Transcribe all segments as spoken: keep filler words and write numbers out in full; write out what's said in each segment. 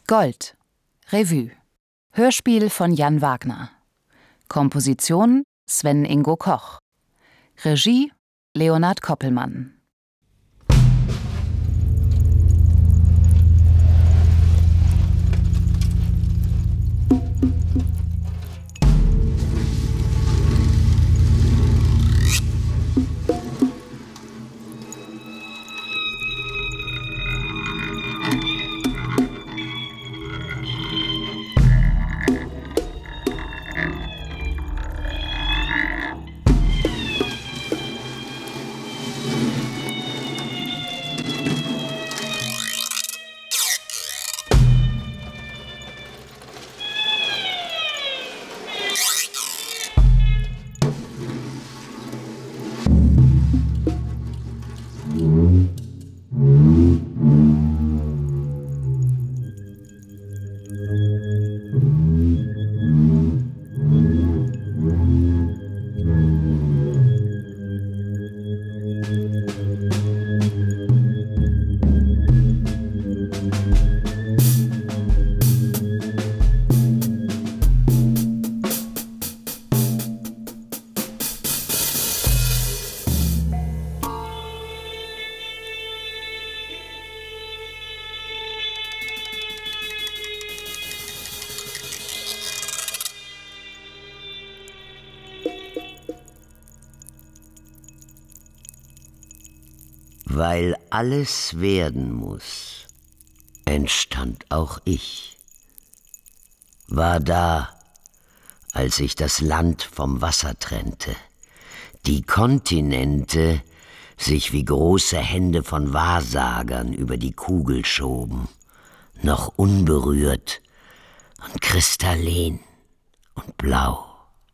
Gold. Revue. Hörspiel von Jan Wagner. Komposition Sven Ingo Koch. Regie Leonhard Koppelmann. Weil alles werden muss, entstand auch ich. War da, als sich das Land vom Wasser trennte, die Kontinente sich wie große Hände von Wahrsagern über die Kugel schoben, noch unberührt und kristallin und blau.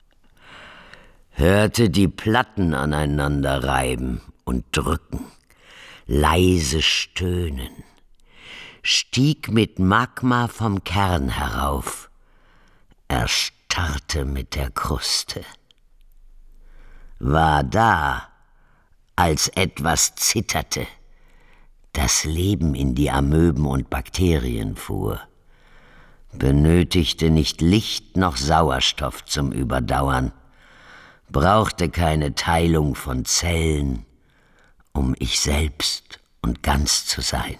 Hörte die Platten aneinander reiben und drücken, leise stöhnen, stieg mit Magma vom Kern herauf, erstarrte mit der Kruste. War da, als etwas zitterte, das Leben in die Amöben und Bakterien fuhr, benötigte nicht Licht noch Sauerstoff zum Überdauern, brauchte keine Teilung von Zellen, um ich selbst und ganz zu sein.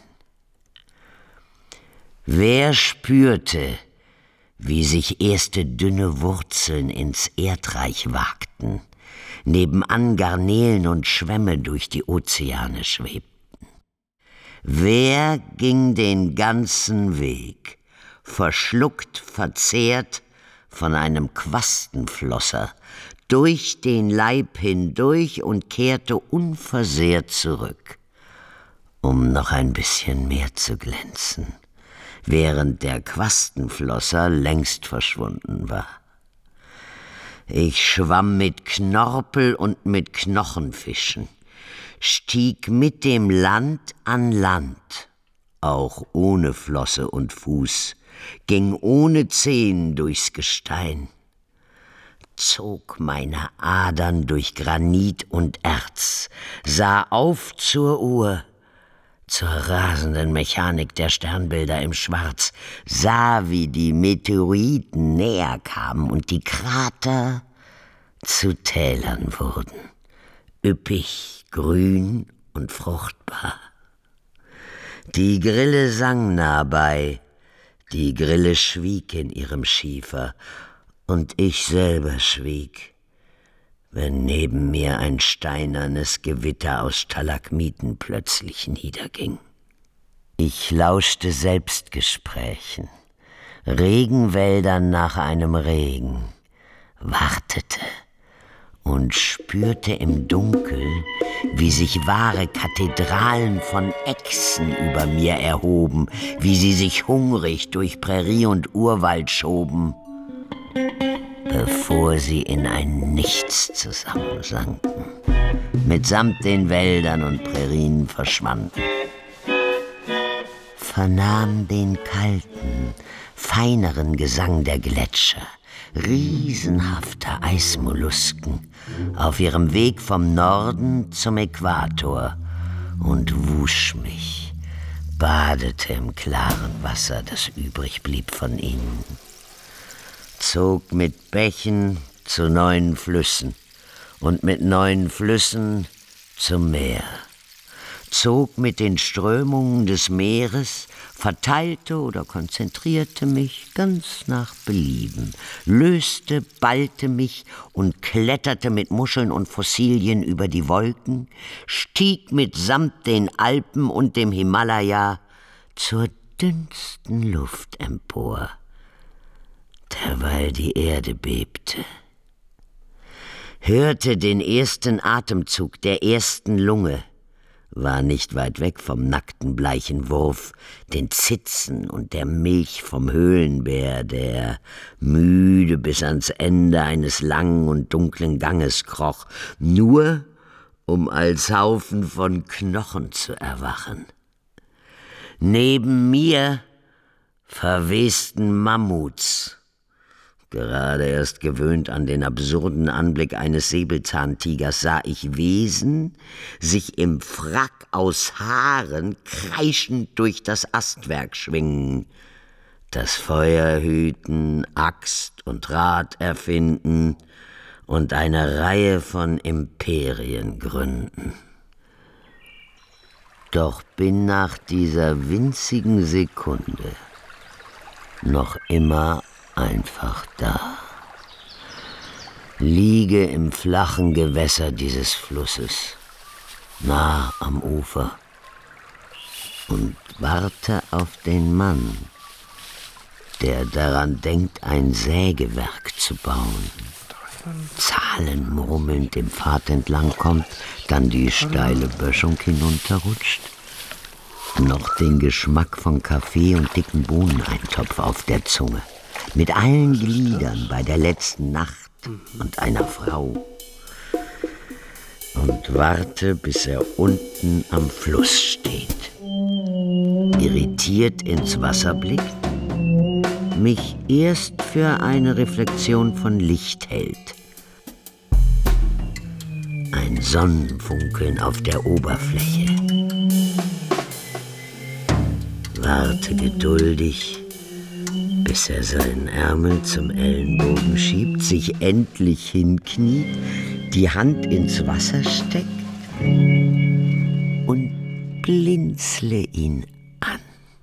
Wer spürte, wie sich erste dünne Wurzeln ins Erdreich wagten, nebenan Garnelen und Schwämme durch die Ozeane schwebten? Wer ging den ganzen Weg, verschluckt, verzehrt von einem Quastenflosser, durch den Leib hindurch und kehrte unversehrt zurück, um noch ein bisschen mehr zu glänzen, während der Quastenflosser längst verschwunden war. Ich schwamm mit Knorpel und mit Knochenfischen, stieg mit dem Land an Land, auch ohne Flosse und Fuß, ging ohne Zehen durchs Gestein, zog meine Adern durch Granit und Erz, sah auf zur Uhr, zur rasenden Mechanik der Sternbilder im Schwarz, sah, wie die Meteoriten näher kamen und die Krater zu Tälern wurden, üppig, grün und fruchtbar. Die Grille sang nah bei, die Grille schwieg in ihrem Schiefer, und ich selber schwieg, wenn neben mir ein steinernes Gewitter aus Stalagmiten plötzlich niederging. Ich lauschte Selbstgesprächen, Regenwäldern nach einem Regen, wartete und spürte im Dunkel, wie sich wahre Kathedralen von Echsen über mir erhoben, wie sie sich hungrig durch Prärie und Urwald schoben, bevor sie in ein Nichts zusammensanken, mitsamt den Wäldern und Prärien verschwanden. Vernahm den kalten, feineren Gesang der Gletscher, riesenhafter Eismollusken auf ihrem Weg vom Norden zum Äquator und wusch mich, badete im klaren Wasser, das übrig blieb von ihnen, zog mit Bächen zu neuen Flüssen und mit neuen Flüssen zum Meer, zog mit den Strömungen des Meeres, verteilte oder konzentrierte mich ganz nach Belieben, löste, ballte mich und kletterte mit Muscheln und Fossilien über die Wolken, stieg mitsamt den Alpen und dem Himalaya zur dünnsten Luft empor, derweil die Erde bebte, hörte den ersten Atemzug der ersten Lunge, war nicht weit weg vom nackten, bleichen Wurf, den Zitzen und der Milch vom Höhlenbär, der müde bis ans Ende eines langen und dunklen Ganges kroch, nur um als Haufen von Knochen zu erwachen. Neben mir verwesten Mammuts, gerade erst gewöhnt an den absurden Anblick eines Säbelzahntigers, sah ich Wesen sich im Frack aus Haaren kreischend durch das Astwerk schwingen, das Feuer hüten, Axt und Rad erfinden und eine Reihe von Imperien gründen. Doch bin nach dieser winzigen Sekunde noch immer einfach da, liege im flachen Gewässer dieses Flusses, nah am Ufer, und warte auf den Mann, der daran denkt, ein Sägewerk zu bauen, zahlenmurmelnd dem Pfad entlang kommt, dann die steile Böschung hinunterrutscht, noch den Geschmack von Kaffee und dicken Bohneneintopf auf der Zunge, mit allen Gliedern bei der letzten Nacht und einer Frau, und warte, bis er unten am Fluss steht, irritiert ins Wasser blickt, mich erst für eine Reflexion von Licht hält, ein Sonnenfunkeln auf der Oberfläche, warte geduldig, bis er seinen Ärmel zum Ellenbogen schiebt, sich endlich hinkniet, die Hand ins Wasser steckt und blinzle ihn an.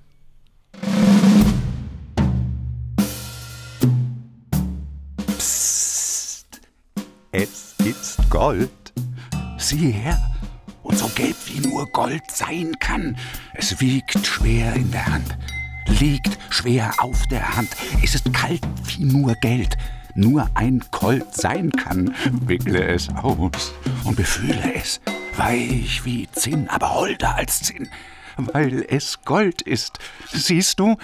Psst, es ist Gold. Sieh her, und so gelb wie nur Gold sein kann. Es wiegt schwer in der Hand, liegt schwer auf der Hand. Es ist kalt wie nur Geld, nur ein Colt sein kann. Wickle es aus und befühle es, weich wie Zinn, aber holder als Zinn, weil es Gold ist. Siehst du,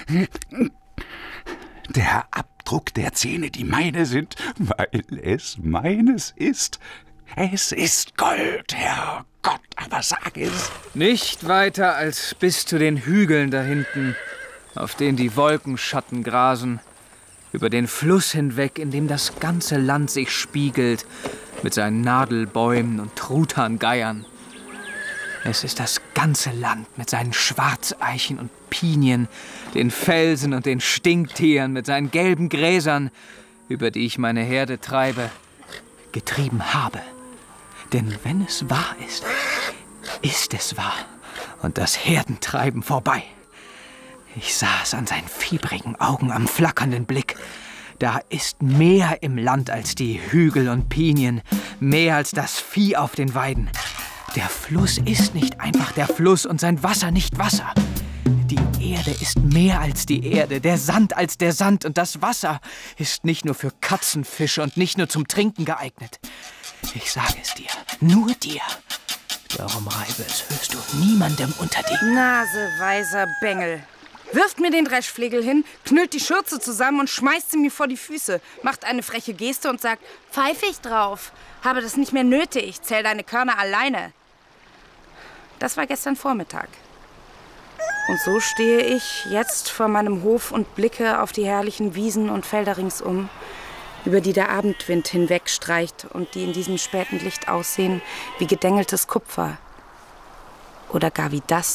der Abdruck der Zähne, die meine sind, weil es meines ist. Es ist Gold, Herr Gott, aber sag es. Nicht weiter als bis zu den Hügeln da hinten, auf denen die Wolkenschatten grasen, über den Fluss hinweg, in dem das ganze Land sich spiegelt, mit seinen Nadelbäumen und Truthahngeiern. Es ist das ganze Land mit seinen Schwarzeichen und Pinien, den Felsen und den Stinktieren, mit seinen gelben Gräsern, über die ich meine Herde treibe, getrieben habe. Denn wenn es wahr ist, ist es wahr und das Herdentreiben vorbei. Ich sah es an seinen fiebrigen Augen, am flackernden Blick. Da ist mehr im Land als die Hügel und Pinien, mehr als das Vieh auf den Weiden. Der Fluss ist nicht einfach der Fluss und sein Wasser nicht Wasser. Die Erde ist mehr als die Erde, der Sand als der Sand, und das Wasser ist nicht nur für Katzenfische und nicht nur zum Trinken geeignet. Ich sage es dir, nur dir. Darum reibe es, hörst du, niemandem unter die Nase, weiser Bengel. Wirft mir den Dreschflegel hin, knüllt die Schürze zusammen und schmeißt sie mir vor die Füße, macht eine freche Geste und sagt, pfeife ich drauf, habe das nicht mehr nötig, zähl deine Körner alleine. Das war gestern Vormittag. Und so stehe ich jetzt vor meinem Hof und blicke auf die herrlichen Wiesen und Felder ringsum, über die der Abendwind hinwegstreicht und die in diesem späten Licht aussehen wie gedengeltes Kupfer. Oder gar wie das,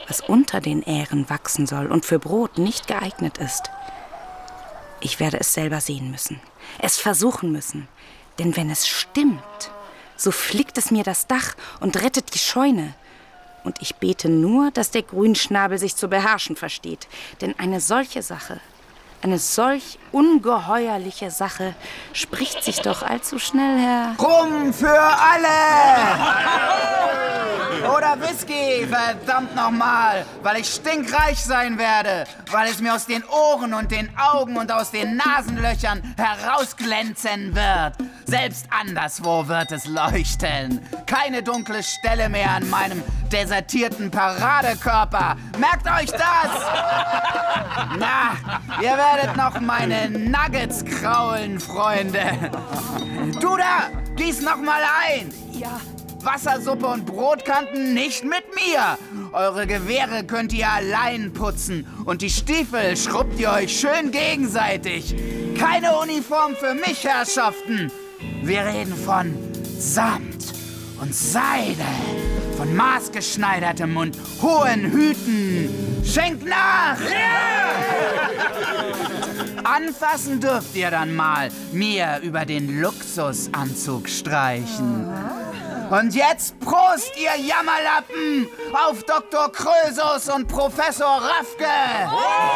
was unter den Ähren wachsen soll und für Brot nicht geeignet ist. Ich werde es selber sehen müssen, es versuchen müssen. Denn wenn es stimmt, so flickt es mir das Dach und rettet die Scheune. Und ich bete nur, dass der Grünschnabel sich zu beherrschen versteht. Denn eine solche Sache, eine solch ungeheuerliche Sache, spricht sich doch allzu schnell her. Rum für alle! Oder Whisky, verdammt nochmal, weil ich stinkreich sein werde, weil es mir aus den Ohren und den Augen und aus den Nasenlöchern herausglänzen wird. Selbst anderswo wird es leuchten. Keine dunkle Stelle mehr an meinem desertierten Paradekörper. Merkt euch das! Na, ihr werdet noch meine Nuggets kraulen, Freunde. Du da, gieß noch mal ein. Ja. Wassersuppe und Brotkanten nicht mit mir. Eure Gewehre könnt ihr allein putzen und die Stiefel schrubbt ihr euch schön gegenseitig. Keine Uniform für mich, Herrschaften. Wir reden von Samt und Seide, von maßgeschneidertem und hohen Hüten. Schenkt nach! Yeah! Anfassen dürft ihr dann mal mir über den Luxusanzug streichen. Und jetzt Prost, ihr Jammerlappen, auf Doktor Krösus und Professor Raffke!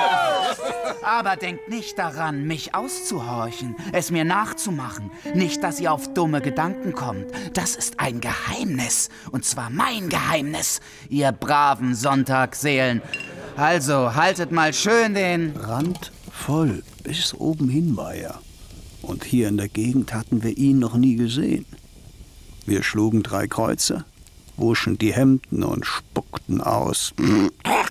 Aber denkt nicht daran, mich auszuhorchen, es mir nachzumachen. Nicht, dass ihr auf dumme Gedanken kommt. Das ist ein Geheimnis, und zwar mein Geheimnis, ihr braven Sonntagsseelen. Also, haltet mal schön den... Randvoll, bis oben hin war er. Und hier in der Gegend hatten wir ihn noch nie gesehen. Wir schlugen drei Kreuze, wuschen die Hemden und spuckten aus. Ein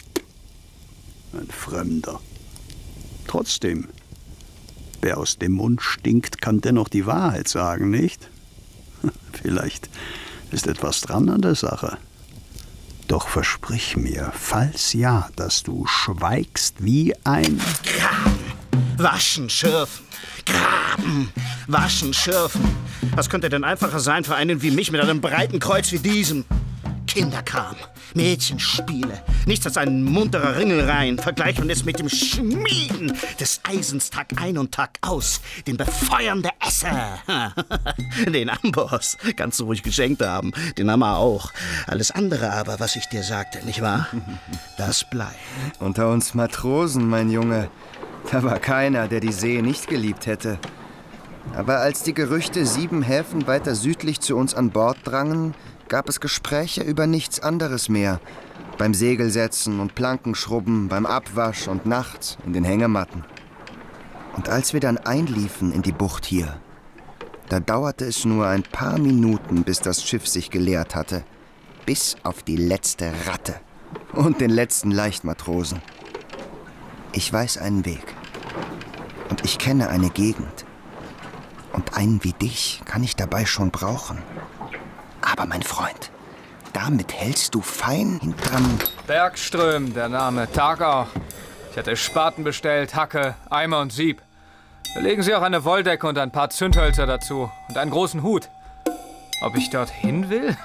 Fremder. Trotzdem, wer aus dem Mund stinkt, kann dennoch die Wahrheit sagen, nicht? Vielleicht ist etwas dran an der Sache. Doch versprich mir, falls ja, dass du schweigst wie ein... Graben, waschen, schürfen, graben, waschen, schürfen. Was könnte denn einfacher sein für einen wie mich mit einem breiten Kreuz wie diesem? Kinderkram, Mädchenspiele, nichts als ein munterer Ringelreihen. Vergleichen wir es mit dem Schmieden des Eisens Tag ein und Tag aus. Den Befeuern der Esser. Den Amboss kannst du ruhig geschenkt haben. Den haben wir auch. Alles andere aber, was ich dir sagte, nicht wahr? Das bleibt. Unter uns Matrosen, mein Junge, da war keiner, der die See nicht geliebt hätte. Aber als die Gerüchte sieben Häfen weiter südlich zu uns an Bord drangen, gab es Gespräche über nichts anderes mehr. Beim Segelsetzen und Plankenschrubben, beim Abwasch und nachts in den Hängematten. Und als wir dann einliefen in die Bucht hier, da dauerte es nur ein paar Minuten, bis das Schiff sich geleert hatte. Bis auf die letzte Ratte und den letzten Leichtmatrosen. Ich weiß einen Weg. Und ich kenne eine Gegend. Und einen wie dich kann ich dabei schon brauchen. Aber mein Freund, damit hältst du fein hinterm... Bergström, der Name. Tag auch. Ich hatte Spaten bestellt, Hacke, Eimer und Sieb. Legen Sie auch eine Wolldecke und ein paar Zündhölzer dazu. Und einen großen Hut. Ob ich dorthin will?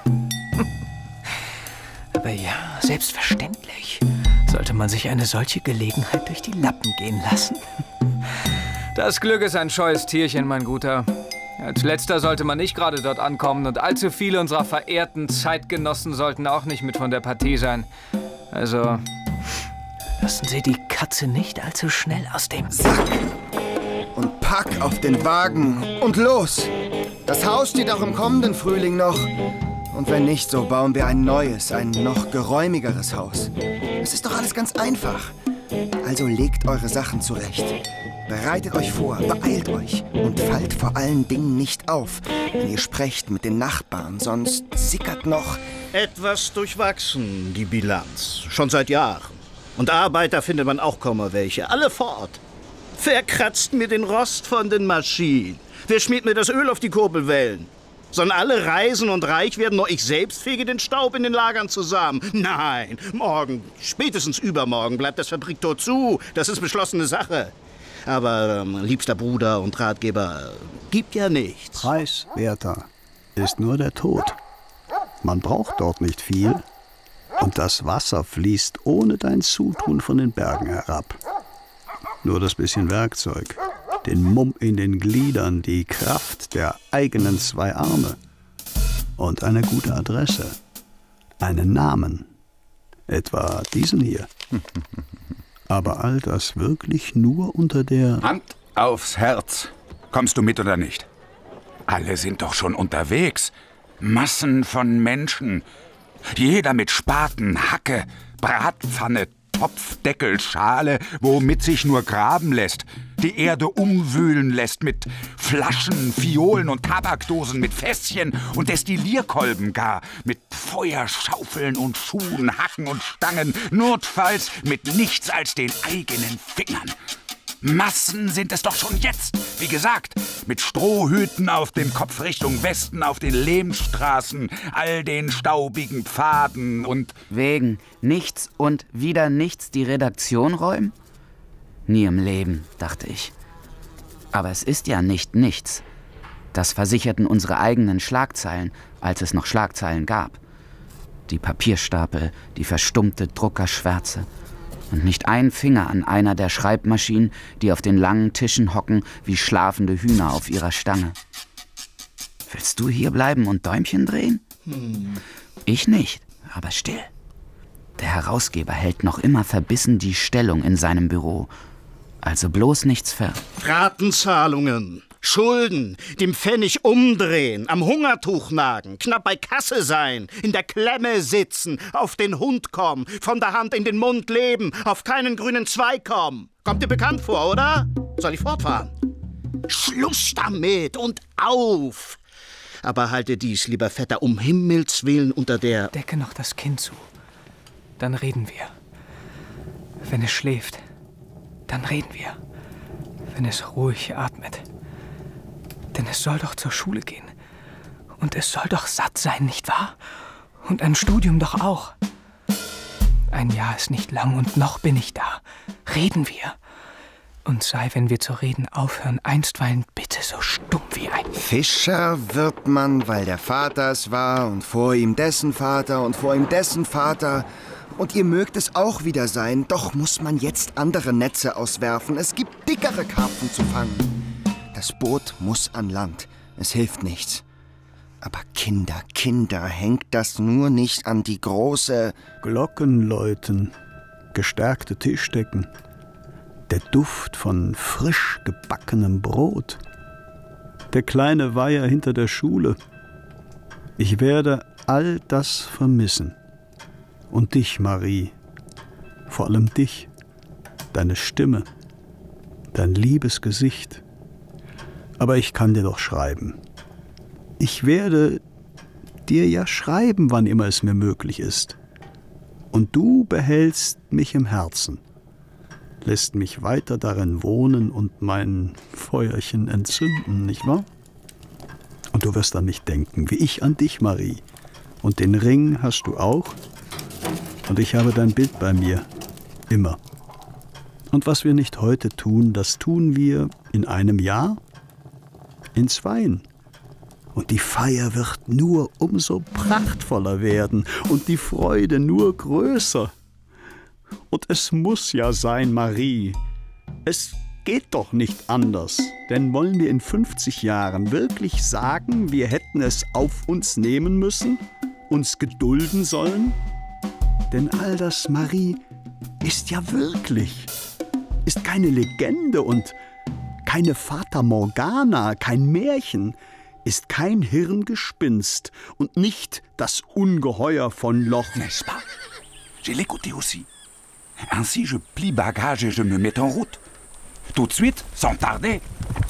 Aber ja, selbstverständlich sollte man sich eine solche Gelegenheit durch die Lappen gehen lassen. Das Glück ist ein scheues Tierchen, mein Guter. Als letzter sollte man nicht gerade dort ankommen und allzu viele unserer verehrten Zeitgenossen sollten auch nicht mit von der Partie sein. Also, lassen Sie die Katze nicht allzu schnell aus dem Sack. Und pack auf den Wagen und los! Das Haus steht auch im kommenden Frühling noch. Und wenn nicht, so bauen wir ein neues, ein noch geräumigeres Haus. Es ist doch alles ganz einfach. Also legt eure Sachen zurecht. Bereitet euch vor, beeilt euch und fallt vor allen Dingen nicht auf, wenn ihr sprecht mit den Nachbarn, sonst sickert noch... Etwas durchwachsen, die Bilanz. Schon seit Jahren. Und Arbeiter findet man auch kaum mehr welche. Alle fort. Wer kratzt mir den Rost von den Maschinen? Wer schmiert mir das Öl auf die Kurbelwellen? Sollen alle reisen und reich werden, nur ich selbst fege den Staub in den Lagern zusammen? Nein, morgen, spätestens übermorgen bleibt das Fabriktor zu. Das ist beschlossene Sache. Aber, ähm, liebster Bruder und Ratgeber, gibt ja nichts. Preiswerter ist nur der Tod. Man braucht dort nicht viel. Und das Wasser fließt ohne dein Zutun von den Bergen herab. Nur das bisschen Werkzeug, den Mumm in den Gliedern, die Kraft der eigenen zwei Arme und eine gute Adresse, einen Namen, etwa diesen hier. Aber all das wirklich nur unter der... Hand aufs Herz. Kommst du mit oder nicht? Alle sind doch schon unterwegs. Massen von Menschen. Jeder mit Spaten, Hacke, Bratpfanne, Topfdeckel, Schale, womit sich nur graben lässt. Die Erde umwühlen lässt mit Flaschen, Fiolen und Tabakdosen, mit Fässchen und Destillierkolben gar, mit Feuerschaufeln und Schuhen, Hacken und Stangen, notfalls mit nichts als den eigenen Fingern. Massen sind es doch schon jetzt, wie gesagt, mit Strohhüten auf dem Kopf Richtung Westen, auf den Lehmstraßen, all den staubigen Pfaden und... Wegen nichts und wieder nichts die Redaktion räumen? Nie im Leben, dachte ich. Aber es ist ja nicht nichts. Das versicherten unsere eigenen Schlagzeilen, als es noch Schlagzeilen gab. Die Papierstapel, die verstummte Druckerschwärze. Und nicht ein Finger an einer der Schreibmaschinen, die auf den langen Tischen hocken wie schlafende Hühner auf ihrer Stange. Willst du hier bleiben und Däumchen drehen? Hm. Ich nicht, aber still. Der Herausgeber hält noch immer verbissen die Stellung in seinem Büro. Also bloß nichts ver... Ratenzahlungen, Schulden, dem Pfennig umdrehen, am Hungertuch nagen, knapp bei Kasse sein, in der Klemme sitzen, auf den Hund kommen, von der Hand in den Mund leben, auf keinen grünen Zweig kommen. Kommt dir bekannt vor, oder? Soll ich fortfahren? Schluss damit und auf! Aber halte dies, lieber Vetter, um Himmels Willen unter der... Decke noch das Kind zu. Dann reden wir. Wenn es schläft, dann reden wir. Wenn es ruhig atmet. Denn es soll doch zur Schule gehen. Und es soll doch satt sein, nicht wahr? Und ein Studium doch auch. Ein Jahr ist nicht lang und noch bin ich da. Reden wir. Und sei, wenn wir zu reden aufhören, einstweilen bitte so stumm wie ein... Fischer wird man, weil der Vater es war und vor ihm dessen Vater und vor ihm dessen Vater. Und ihr mögt es auch wieder sein, doch muss man jetzt andere Netze auswerfen. Es gibt dickere Karpfen zu fangen. Das Boot muss an Land. Es hilft nichts. Aber Kinder, Kinder, hängt das nur nicht an die große... Glocken läuten, gestärkte Tischdecken, der Duft von frisch gebackenem Brot, der kleine Weiher hinter der Schule. Ich werde all das vermissen. Und dich, Marie, vor allem dich, deine Stimme, dein liebes Gesicht. Aber ich kann dir doch schreiben. Ich werde dir ja schreiben, wann immer es mir möglich ist. Und du behältst mich im Herzen, lässt mich weiter darin wohnen und mein Feuerchen entzünden, nicht wahr? Und du wirst an mich denken, wie ich an dich, Marie. Und den Ring hast du auch. Und ich habe dein Bild bei mir, immer. Und was wir nicht heute tun, das tun wir in einem Jahr, in zweien. Und die Feier wird nur umso prachtvoller werden und die Freude nur größer. Und es muss ja sein, Marie. Es geht doch nicht anders. Denn wollen wir in fünfzig Jahren wirklich sagen, wir hätten es auf uns nehmen müssen, uns gedulden sollen? Denn all das, Marie, ist ja wirklich, ist keine Legende und keine Fata Morgana, kein Märchen, ist kein Hirngespinst und nicht das Ungeheuer von Loch. N'est-ce pas? J'ai l'écouté aussi. Ainsi je plie bagage et je me mets en route. Tout de suite, sans tarder.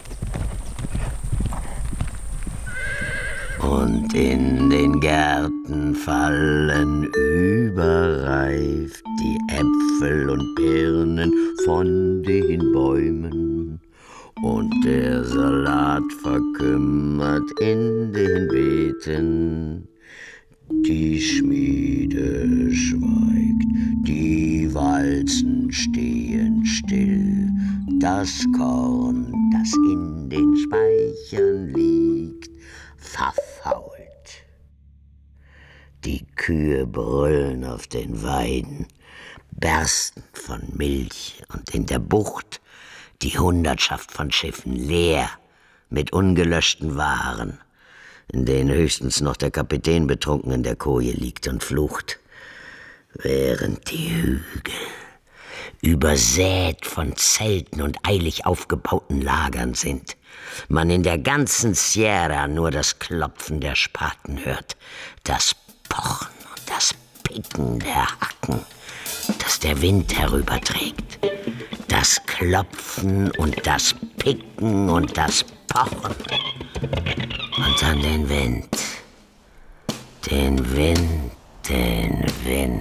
Und in den Gärten fallen überreif die Äpfel und Birnen von den Bäumen. Und der Salat verkümmert in den Beeten. Die Schmiede schweigt, die Walzen stehen still. Das Korn, das in den Speichern liegt, verfault. Die Kühe brüllen auf den Weiden, bersten von Milch, und in der Bucht die Hundertschaft von Schiffen leer mit ungelöschten Waren, in denen höchstens noch der Kapitän betrunken in der Koje liegt und flucht, während die Hügel übersät von Zelten und eilig aufgebauten Lagern sind, man in der ganzen Sierra nur das Klopfen der Spaten hört, das Pochen und das Picken der Hacken, das der Wind herüberträgt, das Klopfen und das Picken und das Pochen. Und dann den Wind, den Wind, den Wind,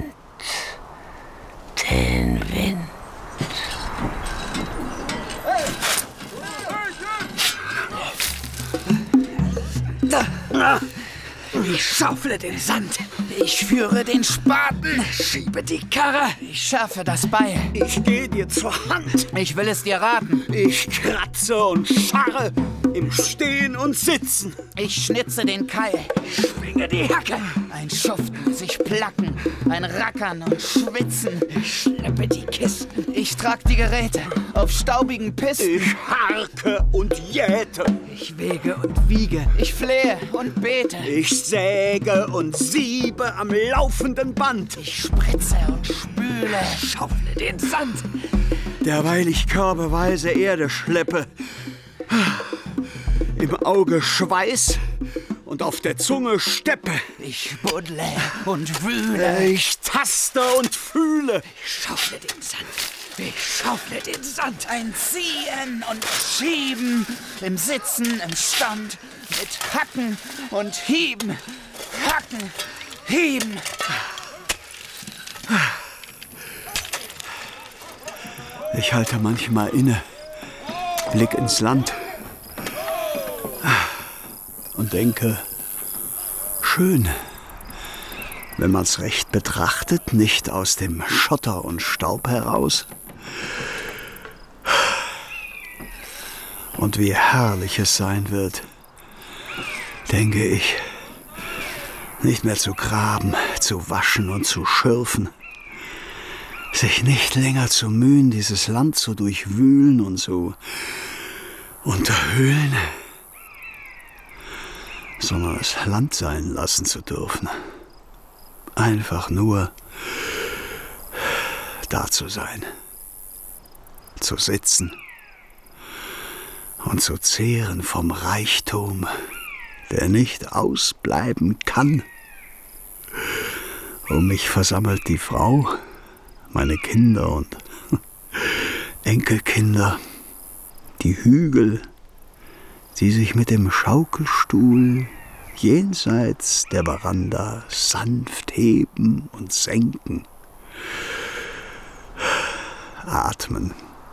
den Wind. Ich schaufle den Sand. Ich führe den Spaten. Schiebe die Karre. Ich schärfe das Beil. Ich gehe dir zur Hand. Ich will es dir raten. Ich kratze und scharre im Stehen und Sitzen. Ich schnitze den Keil. Schwinge die Hacke. Ein Schuften, sich placken. Ein Rackern und Schwitzen. Ich schleppe die Kisten. Ich trag die Geräte auf staubigen Pisten. Ich harke und jäte. Ich wege und wiege. Ich flehe und bete. Ich säge und siebe am laufenden Band. Ich spritze und spüle. Schaufle den Sand. Derweil ich körbeweise Erde schleppe. Im Auge Schweiß und auf der Zunge Steppe. Ich buddle und wühle. Ich taste und fühle. Ich schaufle den Sand. Ich schaufle den Sand. Ein Ziehen und Schieben. Im Sitzen, im Stand. Mit Hacken und Hieben. Hacken, Hieben. Ich halte manchmal inne, Blick ins Land und denke, schön, wenn man's recht betrachtet, nicht aus dem Schotter und Staub heraus. Und wie herrlich es sein wird, denke ich, nicht mehr zu graben, zu waschen und zu schürfen, sich nicht länger zu mühen, dieses Land zu durchwühlen und zu unterhöhlen, sondern es Land sein lassen zu dürfen. Einfach nur da zu sein, zu sitzen und zu zehren vom Reichtum, der nicht ausbleiben kann. Um mich versammelt die Frau, meine Kinder und Enkelkinder, die Hügel, die sich mit dem Schaukelstuhl jenseits der Veranda sanft heben und senken. Atmen,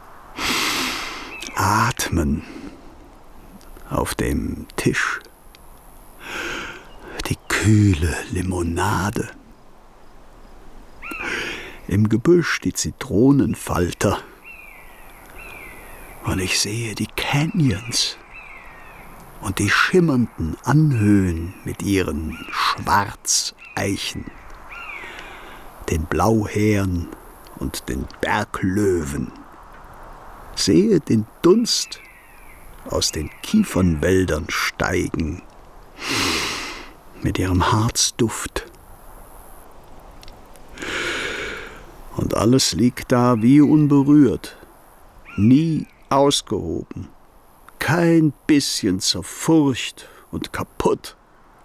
atmen auf dem Tisch. Die kühle Limonade. Im Gebüsch die Zitronenfalter. Und ich sehe die Canyons und die schimmernden Anhöhen mit ihren Schwarzeichen, den Blauhären und den Berglöwen. Sehe den Dunst aus den Kiefernwäldern steigen mit ihrem Harzduft. Und alles liegt da wie unberührt, nie ausgehoben, kein bisschen zerfurcht und kaputt.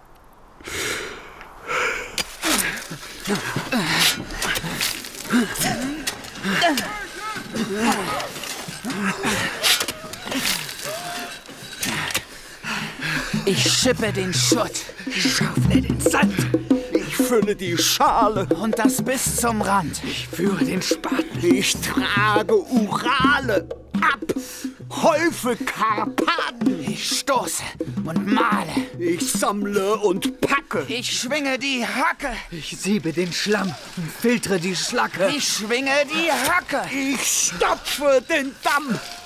Ich schippe den Schutt, schaufle den Sand. Ich fülle die Schale. Und das bis zum Rand. Ich führe den Spaten. Ich trage Urale ab. Häufe Karpaten. Ich stoße und male. Ich sammle und packe. Ich schwinge die Hacke. Ich siebe den Schlamm und filtre die Schlacke. Ich schwinge die Hacke. Ich stopfe den Damm.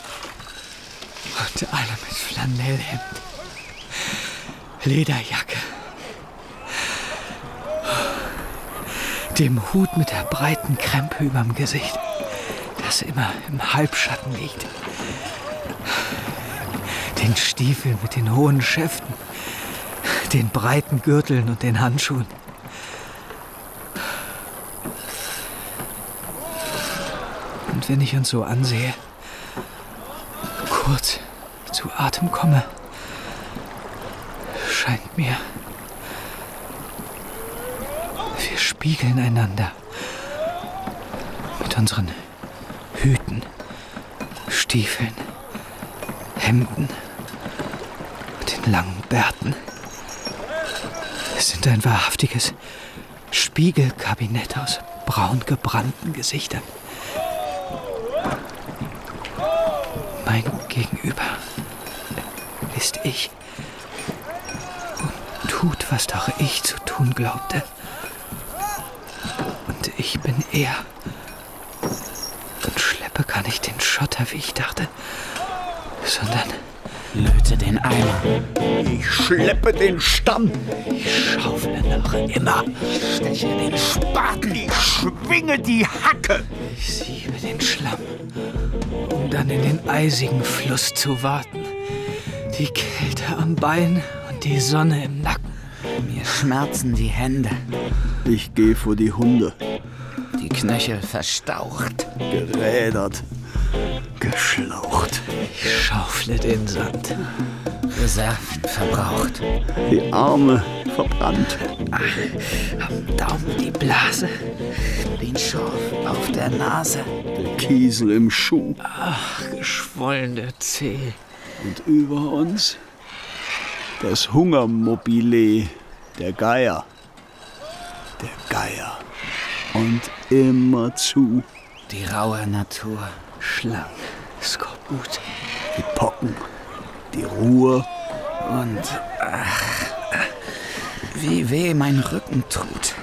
Und alle mit Flanellhemd, Lederjacke. Dem Hut mit der breiten Krempe überm Gesicht, das immer im Halbschatten liegt. Den Stiefeln mit den hohen Schäften, den breiten Gürteln und den Handschuhen. Und wenn ich uns so ansehe, kurz zu Atem komme, scheint mir, wir spiegeln einander mit unseren Hüten, Stiefeln, Hemden und den langen Bärten. Wir sind ein wahrhaftiges Spiegelkabinett aus braun gebrannten Gesichtern. Mein Gegenüber ist ich und tut, was doch ich zu tun glaubte. Und ich bin er und schleppe gar nicht den Schotter, wie ich dachte, sondern löte den Eimer. Ich schleppe den Stamm. Ich schaufle noch immer. Ich steche den Spaten. Ich schwinge die Hacke. Ich siebe den Schlamm, um dann in den eisigen Fluss zu warten. Die Kälte am Bein und die Sonne im Nacken. Mir schmerzen die Hände. Ich gehe vor die Hunde. Die Knöchel verstaucht. Gerädert. Geschlaucht. Ich schaufle den Sand. Reserven verbraucht. Die Arme verbrannt. Am Daumen die Blase. Den Schorf auf der Nase. Der Kiesel im Schuh. Ach, geschwollen der Zeh. Und über uns das Hungermobile, der Geier. Der Geier. Und immerzu die raue Natur. Schlangen, Skorbut. Die Pocken, die Ruhe. Und ach, wie weh mein Rücken tut.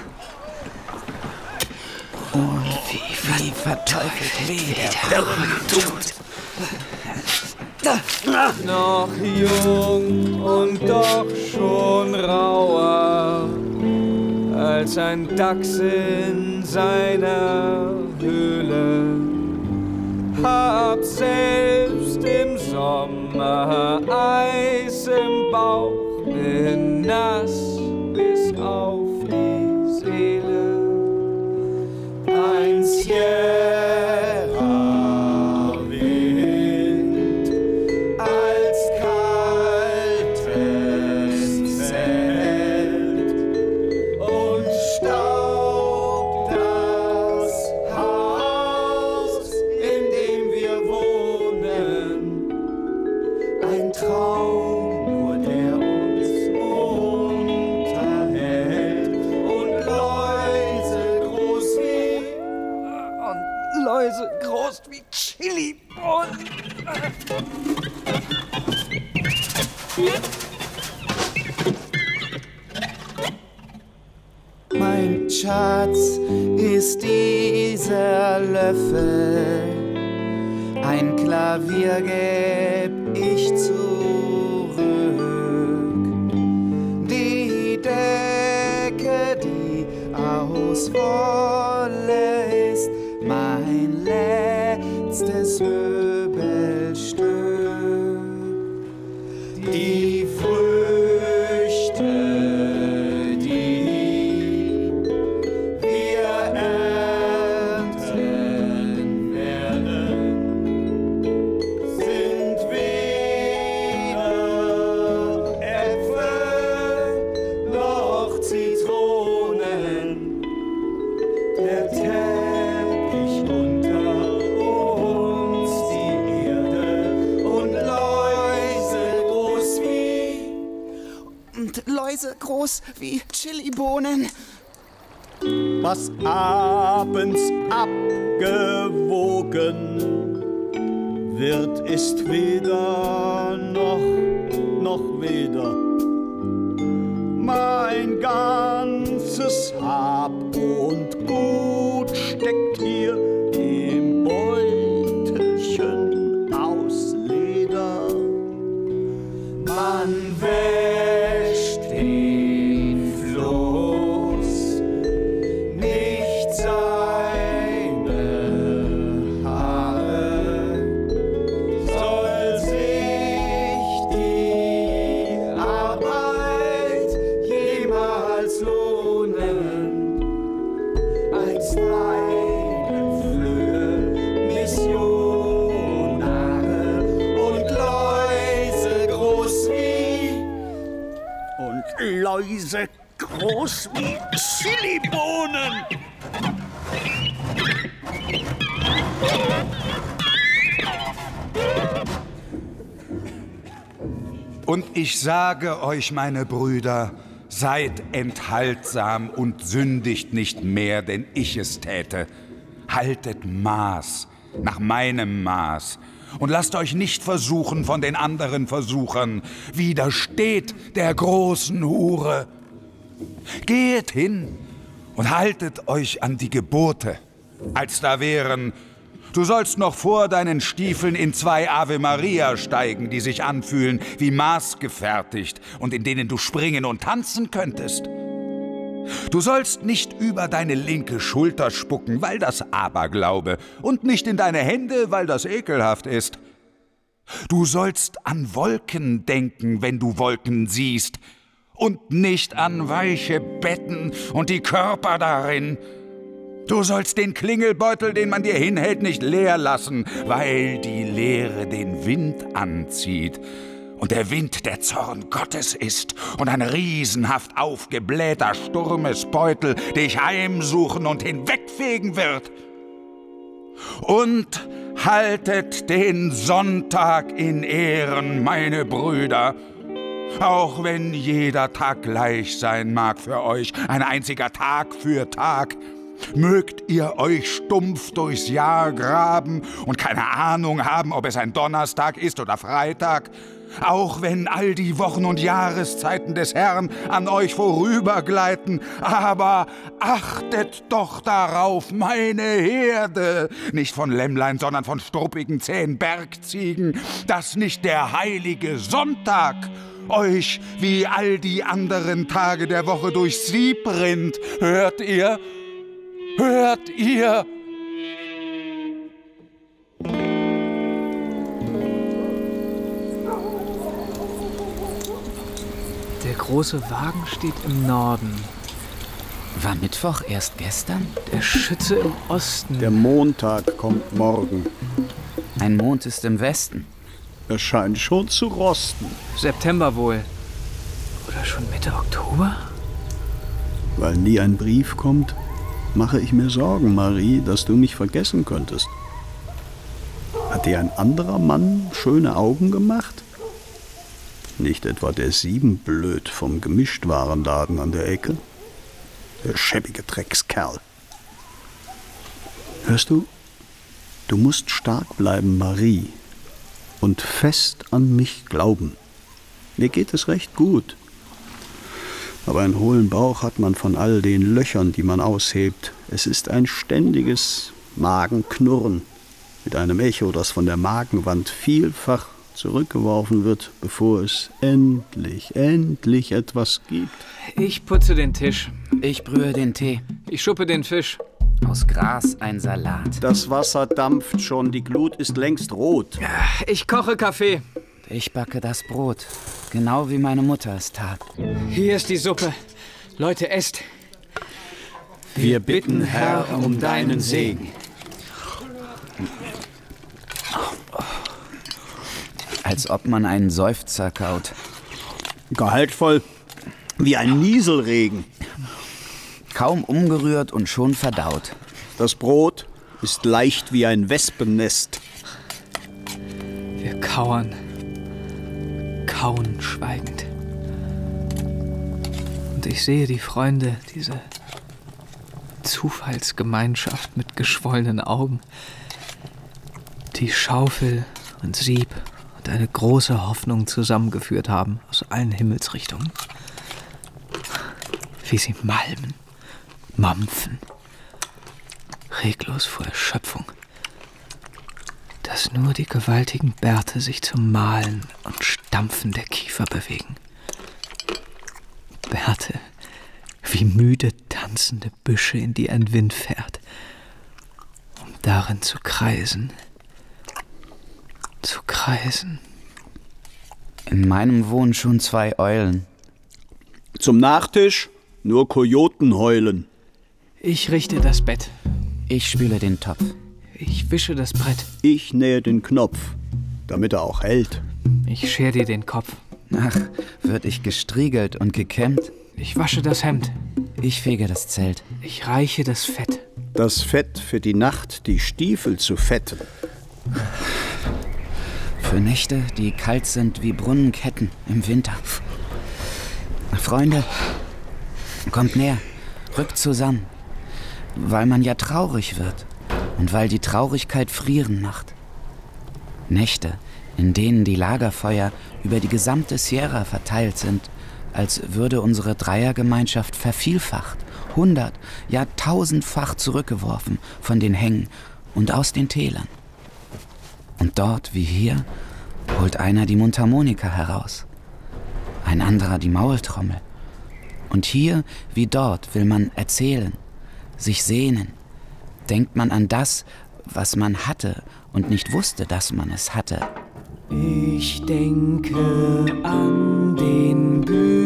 Und wie, wie verteufelt weh der Rücken tut. Noch jung und doch schon rauer als ein Dachs in seiner Höhle. Hab selbst im Sommer Eis im Bauch, bin nass bis auf die Seele. Ein Sierra Wind als kaltes Zelt und Staub das Haus, in dem wir wohnen. Ein Traum, nur der uns unterhält und Läuse groß wie und Läuse groß wie Chili-Bohnen. Mein Schatz ist dieser Löffel, ein Klavier gäb ich zurück. Die Decke, die aus Wolle ist, mein letztes Möbelstück. Die Früchte, die wir ernten werden, sind weder Äpfel noch Zitronen. Der Teppich unter uns, die Erde und Läuse groß wie und Läuse groß wie Chilibohnen. Was abends abgewogen wird, ist weder noch, noch weder. Mein ganzes Hab und Gut steckt hier im Beutelchen aus Leder. Man wäscht den Fluss nicht Mäuse groß wie Chilibohnen. Und ich sage euch, meine Brüder, seid enthaltsam und sündigt nicht mehr, denn ich es täte. Haltet Maß nach meinem Maß und lasst euch nicht versuchen von den anderen Versuchern. Widersteht der großen Hure. Geht hin und haltet euch an die Gebote, als da wären: Du sollst noch vor deinen Stiefeln in zwei Ave Maria steigen, die sich anfühlen wie maßgefertigt und in denen du springen und tanzen könntest. Du sollst nicht über deine linke Schulter spucken, weil das Aberglaube, und nicht in deine Hände, weil das ekelhaft ist. Du sollst an Wolken denken, wenn du Wolken siehst, und nicht an weiche Betten und die Körper darin. Du sollst den Klingelbeutel, den man dir hinhält, nicht leer lassen, weil die Leere den Wind anzieht. Und der Wind der Zorn Gottes ist und ein riesenhaft aufgeblähter Sturmesbeutel dich heimsuchen und hinwegfegen wird. Und haltet den Sonntag in Ehren, meine Brüder, auch wenn jeder Tag gleich sein mag für euch, ein einziger Tag für Tag. Mögt ihr euch stumpf durchs Jahr graben und keine Ahnung haben, ob es ein Donnerstag ist oder Freitag, auch wenn all die Wochen und Jahreszeiten des Herrn an euch vorübergleiten, aber achtet doch darauf, meine Herde, nicht von Lämmlein, sondern von struppigen, zähen Bergziegen, dass nicht der heilige Sonntag euch wie all die anderen Tage der Woche durchs Sieb rinnt. Hört ihr? Hört ihr? Der große Wagen steht im Norden. War Mittwoch erst gestern? Der Schütze im Osten. Der Montag kommt morgen. Ein Mond ist im Westen. Er scheint schon zu rosten. September wohl. Oder schon Mitte Oktober? Weil nie ein Brief kommt, mache ich mir Sorgen, Marie, dass du mich vergessen könntest. Hat dir ein anderer Mann schöne Augen gemacht? Nicht etwa der Siebenblöd vom Gemischtwarenladen an der Ecke? Der schäbige Dreckskerl. Hörst du? Du musst stark bleiben, Marie. Und fest an mich glauben. Mir geht es recht gut. Aber einen hohlen Bauch hat man von all den Löchern, die man aushebt. Es ist ein ständiges Magenknurren mit einem Echo, das von der Magenwand vielfach zurückgeworfen wird, bevor es endlich, endlich etwas gibt. Ich putze den Tisch. Ich brühe den Tee. Ich schuppe den Fisch. Aus Gras ein Salat. Das Wasser dampft schon, die Glut ist längst rot. Ich koche Kaffee. Ich backe das Brot, genau wie meine Mutter es tat. Hier ist die Suppe. Leute, esst. Wir bitten, Herr, um deinen Segen. Als ob man einen Seufzer kaut. Gehaltvoll wie ein Nieselregen. Kaum umgerührt und schon verdaut. Das Brot ist leicht wie ein Wespennest. Wir kauern. Kauen schweigend. Und ich sehe die Freunde, diese Zufallsgemeinschaft mit geschwollenen Augen, die Schaufel und Sieb und eine große Hoffnung zusammengeführt haben aus allen Himmelsrichtungen. Wie sie malmen, mampfen, reglos vor Erschöpfung, dass nur die gewaltigen Bärte sich zum Malen und Stampfen der Kiefer bewegen. Bärte wie müde tanzende Büsche, in die ein Wind fährt, um darin zu kreisen, zu kreisen. In meinem wohnen schon zwei Eulen. Zum Nachtisch nur Kojoten heulen. Ich richte das Bett. Ich spüle den Topf. Ich wische das Brett. Ich nähe den Knopf, damit er auch hält. Ich scher dir den Kopf. Ach, wird ich gestriegelt und gekämmt? Ich wasche das Hemd. Ich fege das Zelt. Ich reiche das Fett. Das Fett für die Nacht, die Stiefel zu fetten. Für Nächte, die kalt sind wie Brunnenketten im Winter. Freunde, kommt näher, rückt zusammen, weil man ja traurig wird und weil die Traurigkeit frieren macht. Nächte, in denen die Lagerfeuer über die gesamte Sierra verteilt sind, als würde unsere Dreiergemeinschaft vervielfacht, hundert, ja tausendfach zurückgeworfen von den Hängen und aus den Tälern. Und dort, wie hier, holt einer die Mundharmonika heraus, ein anderer die Maultrommel. Und hier, wie dort, will man erzählen, sich sehnen. Denkt man an das, was man hatte und nicht wusste, dass man es hatte. Ich denke an den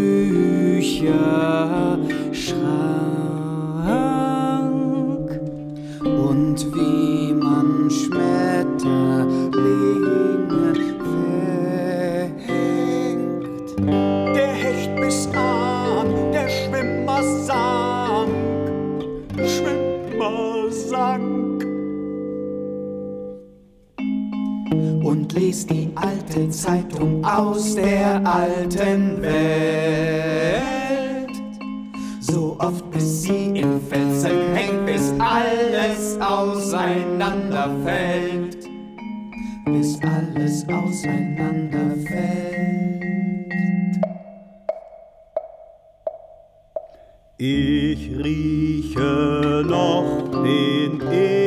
Bücherschrank und wie man Schmetterlinge fängt. Der Hecht biss an, der Schwimmer sank, Schwimmer sank. Und lies die alte Zeitung aus der alten Welt, so oft bis sie im Felsen hängt, bis alles auseinanderfällt, bis alles auseinanderfällt. Ich rieche noch den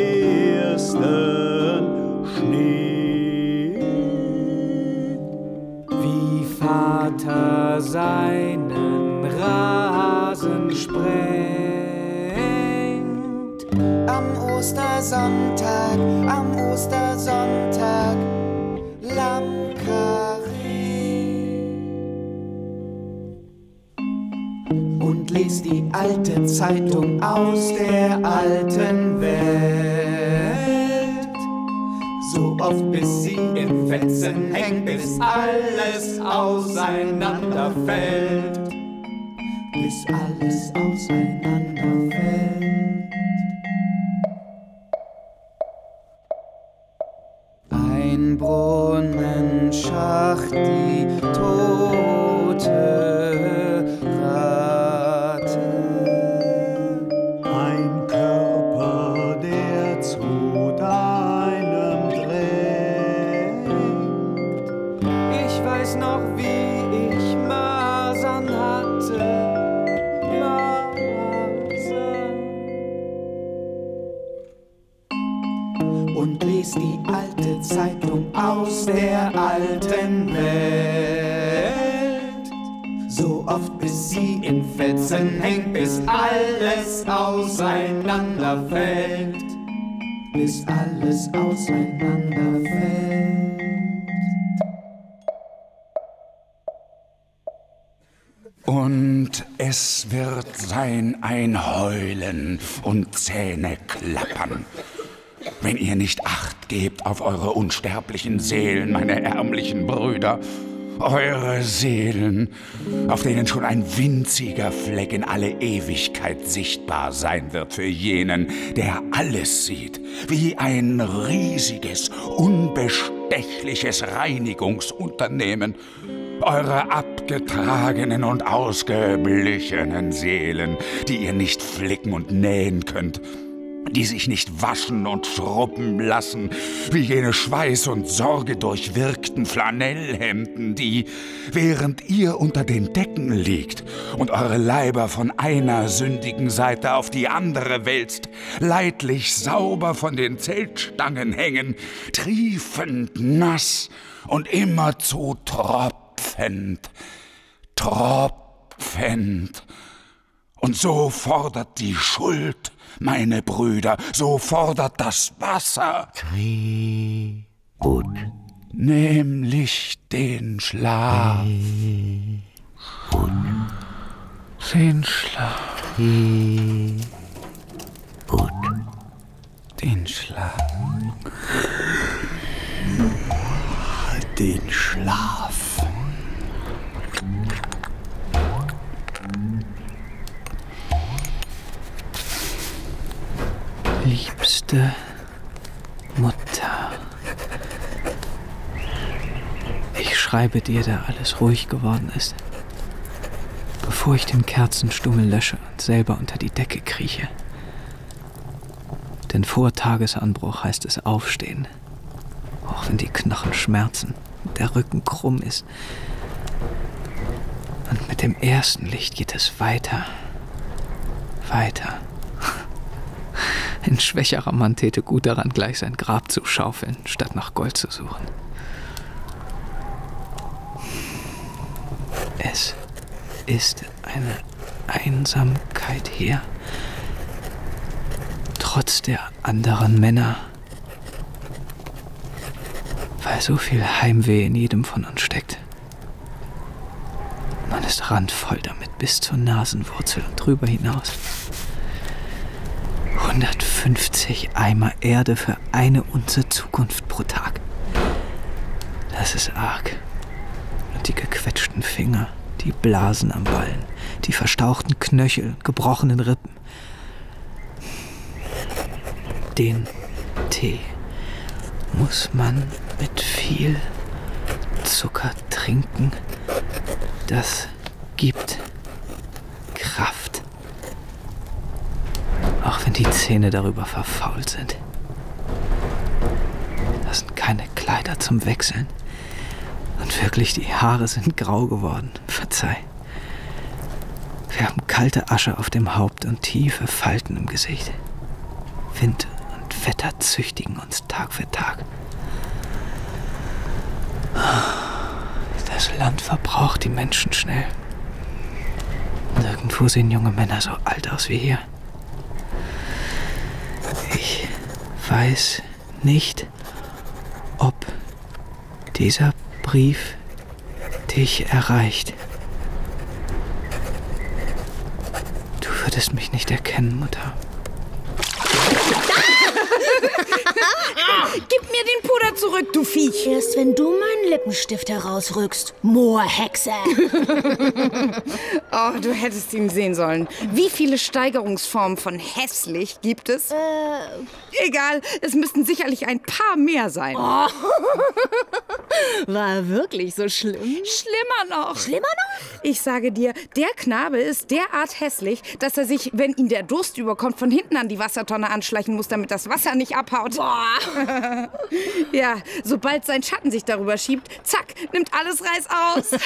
ersten Schnee, wie Vater seinen Rasen sprengt. Am Ostersonntag, am Ostersonntag, Lammkarree. Und lies die alte Zeitung aus der alten Welt, so oft bis sie im Fetzen hängt, bis alles auseinanderfällt, bis alles auseinanderfällt. Ein Brunnenschacht, die tote Rate. ein Körper, der zu deinem drängt. Ich weiß noch, wie ich Masern hatte. Masern. Und lies die alte Zeitung aus der alten Welt, so oft bis sie in Fetzen hängt, bis alles auseinanderfällt, bis alles auseinanderfällt. Und es wird sein ein Heulen und Zähne klappern, wenn ihr nicht Acht gebt auf eure unsterblichen Seelen, meine ärmlichen Brüder. Eure Seelen, auf denen schon ein winziger Fleck in alle Ewigkeit sichtbar sein wird für jenen, der alles sieht, wie ein riesiges, unbestechliches Reinigungsunternehmen. Eure abgetragenen und ausgeblichenen Seelen, die ihr nicht flicken und nähen könnt, die sich nicht waschen und schrubben lassen, wie jene schweiß- und Sorge durchwirkten Flanellhemden, die, während ihr unter den Decken liegt und eure Leiber von einer sündigen Seite auf die andere wälzt, leidlich sauber von den Zeltstangen hängen, triefend nass und immerzu tropfend, tropfend. Und so fordert die Schuld, meine Brüder, so fordert das Wasser, Tribut, nämlich den Schlaf. Tribut, Den Schlaf. Tribut. Den Schlaf. Den Schlaf. Geliebte Mutter. Ich schreibe dir, da alles ruhig geworden ist, bevor ich den Kerzenstummel lösche und selber unter die Decke krieche. Denn vor Tagesanbruch heißt es aufstehen, auch wenn die Knochen schmerzen und der Rücken krumm ist. Und mit dem ersten Licht geht es weiter, weiter. Ein schwächerer Mann täte gut daran, gleich sein Grab zu schaufeln, statt nach Gold zu suchen. Es ist eine Einsamkeit hier, trotz der anderen Männer, weil so viel Heimweh in jedem von uns steckt. Man ist randvoll damit bis zur Nasenwurzel und drüber hinaus. hundertfünfzig Eimer Erde für eine Unze Zukunft pro Tag. Das ist arg. Und die gequetschten Finger, die Blasen am Ballen, die verstauchten Knöchel, gebrochenen Rippen. Den Tee muss man mit viel Zucker trinken. Das gibt Kraft. Auch wenn die Zähne darüber verfault sind. Das sind keine Kleider zum Wechseln. Und wirklich, die Haare sind grau geworden. Verzeih. Wir haben kalte Asche auf dem Haupt und tiefe Falten im Gesicht. Wind und Wetter züchtigen uns Tag für Tag. Das Land verbraucht die Menschen schnell. Nirgendwo sehen junge Männer so alt aus wie hier. Ich weiß nicht, ob dieser Brief dich erreicht. Du würdest mich nicht erkennen, Mutter. Gib mir den Puder zurück, du Viech. Erst wenn du meinen Lippenstift herausrückst, Moorhexe. Oh, du hättest ihn sehen sollen. Wie viele Steigerungsformen von hässlich gibt es? Äh... Egal, es müssten sicherlich ein paar mehr sein. Oh. War wirklich so schlimm? Schlimmer noch. Schlimmer noch? Ich sage dir, der Knabe ist derart hässlich, dass er sich, wenn ihn der Durst überkommt, von hinten an die Wassertonne anschleichen muss, damit das Wasser nicht abhaut. Boah. Ja, sobald sein Schatten sich darüber schiebt, zack, nimmt alles Reiß aus.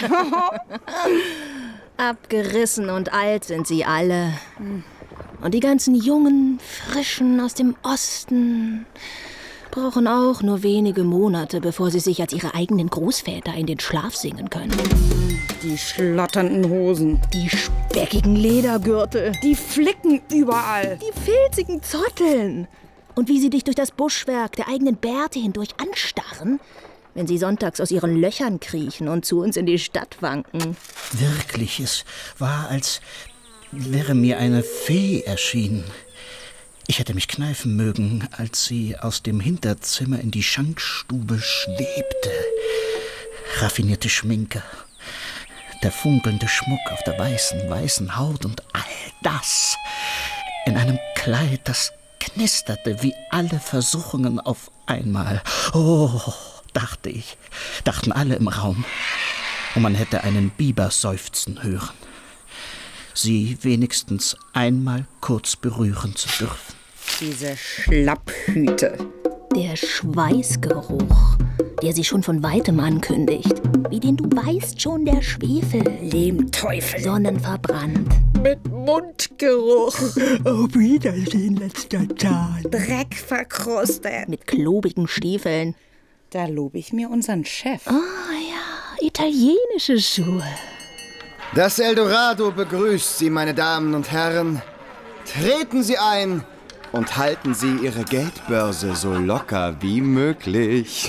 Abgerissen und alt sind sie alle. Und die ganzen Jungen, Frischen aus dem Osten brauchen auch nur wenige Monate, bevor sie sich als ihre eigenen Großväter in den Schlaf singen können. Die schlotternden Hosen. Die speckigen Ledergürtel. Die Flicken überall. Die filzigen Zotteln. Und wie sie dich durch das Buschwerk der eigenen Bärte hindurch anstarren, wenn sie sonntags aus ihren Löchern kriechen und zu uns in die Stadt wanken. Wirklich, es war, als wäre mir eine Fee erschienen. Ich hätte mich kneifen mögen, als sie aus dem Hinterzimmer in die Schankstube schwebte. Raffinierte Schminke, der funkelnde Schmuck auf der weißen, weißen Haut und all das in einem Kleid, das knisterte wie alle Versuchungen auf einmal. Oh, dachte ich, dachten alle im Raum. Und man hätte einen Biber seufzen hören. Sie wenigstens einmal kurz berühren zu dürfen. Diese Schlapphüte. Der Schweißgeruch, der sie schon von Weitem ankündigt. Wie den du weißt schon der Schwefel. Lehmteufel. Sonnenverbrannt. Mit Mundgeruch. Auf Wiedersehen, letzter Tag. Dreck verkrustet. Mit klobigen Stiefeln. Da lobe ich mir unseren Chef. Ah ja, italienische Schuhe. Das Eldorado begrüßt Sie, meine Damen und Herren. Treten Sie ein und halten Sie Ihre Geldbörse so locker wie möglich.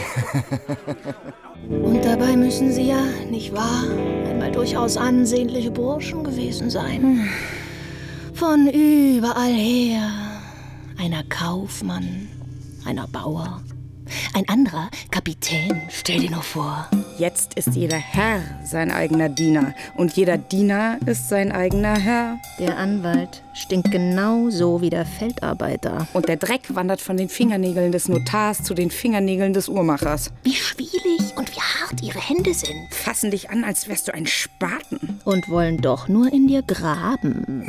Und dabei müssen Sie ja, nicht wahr, einmal durchaus ansehnliche Burschen gewesen sein. Von überall her. Einer Kaufmann, einer Bauer, ein anderer Kapitän, stell dir nur vor. Jetzt ist jeder Herr sein eigener Diener und jeder Diener ist sein eigener Herr. Der Anwalt stinkt genauso wie der Feldarbeiter. Und der Dreck wandert von den Fingernägeln des Notars zu den Fingernägeln des Uhrmachers. Wie schwielig und wie hart ihre Hände sind. Fassen dich an, als wärst du ein Spaten. Und wollen doch nur in dir graben.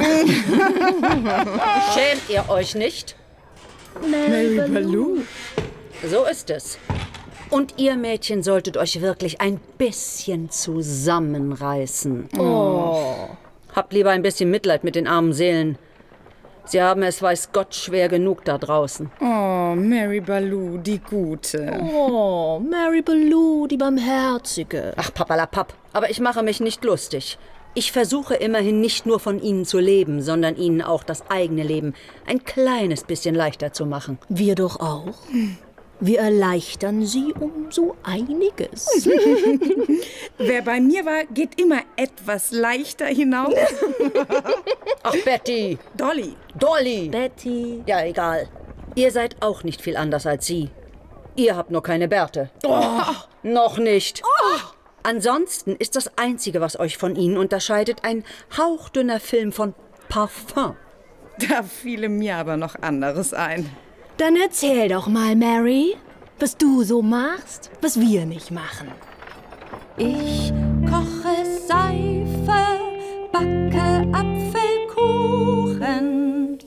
Schämt ihr euch nicht? Mary Baloo. So ist es. Und ihr Mädchen solltet euch wirklich ein bisschen zusammenreißen. Oh. Habt lieber ein bisschen Mitleid mit den armen Seelen. Sie haben es, weiß Gott, schwer genug da draußen. Oh, Mary Baloo, die Gute. Oh, Mary Baloo, die Barmherzige. Ach, papalapap. Aber ich mache mich nicht lustig. Ich versuche immerhin nicht nur von ihnen zu leben, sondern ihnen auch das eigene Leben ein kleines bisschen leichter zu machen. Wir doch auch. Wir erleichtern sie um so einiges. Wer bei mir war, geht immer etwas leichter hinaus. Ach, Betty. Dolly. Dolly. Betty. Ja, egal. Ihr seid auch nicht viel anders als sie. Ihr habt nur keine Bärte. Oh. Noch nicht. Oh. Ansonsten ist das Einzige, was euch von ihnen unterscheidet, ein hauchdünner Film von Parfum. Da fiele mir aber noch anderes ein. Dann erzähl doch mal, Mary, was du so machst, was wir nicht machen. Ich koche Seife, backe Apfelkuchen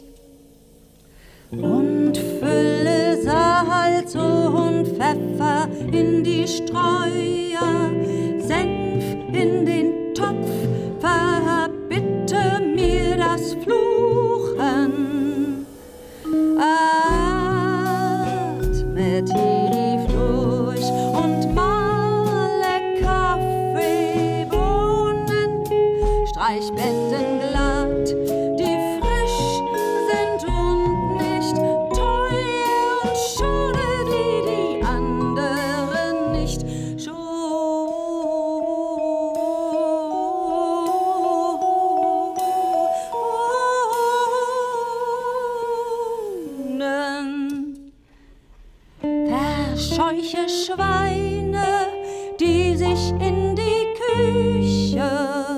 und fülle Salz und Pfeffer in die Streuer, Senf in den Topf, verbitte mir das Fluchen. Atme tief durch und male Kaffeebohnen, streich Betten glatt, die frisch sind und nicht teuer, und schone die, die anderen nicht schonen. Verscheuche Schweine, die sich in die Küche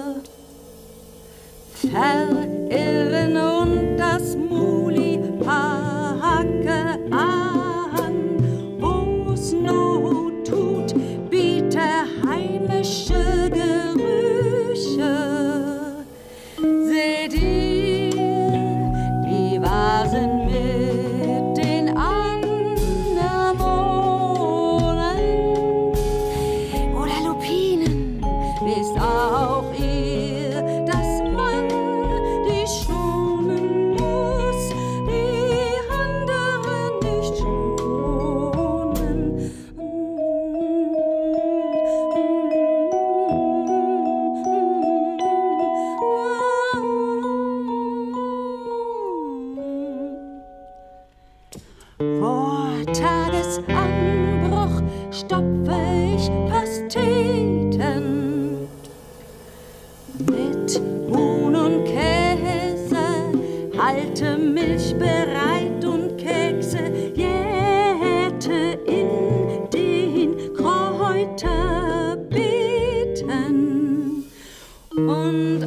verirren und das Muli hacke an, wo's Not tut, biete heimische Gerüche. Seht ihr die Vasen mit den Anemonen oder Lupinen? Wisst auch ihr, dass man die schonen muss, die anderen nicht schonen? Vor Tagesanbruch stopfe ich Pasteten mit Huhn und Käse, halte Milch bereit und Kekse, jäte in den Kräuterbeeten. Und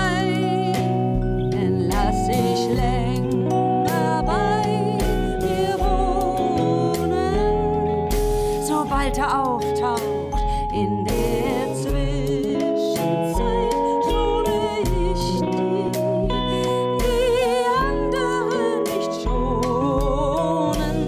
einen lass ich länger bei mir wohnen, sobald er auftaucht. In der Zwischenzeit schone ich die, die anderen nicht schonen.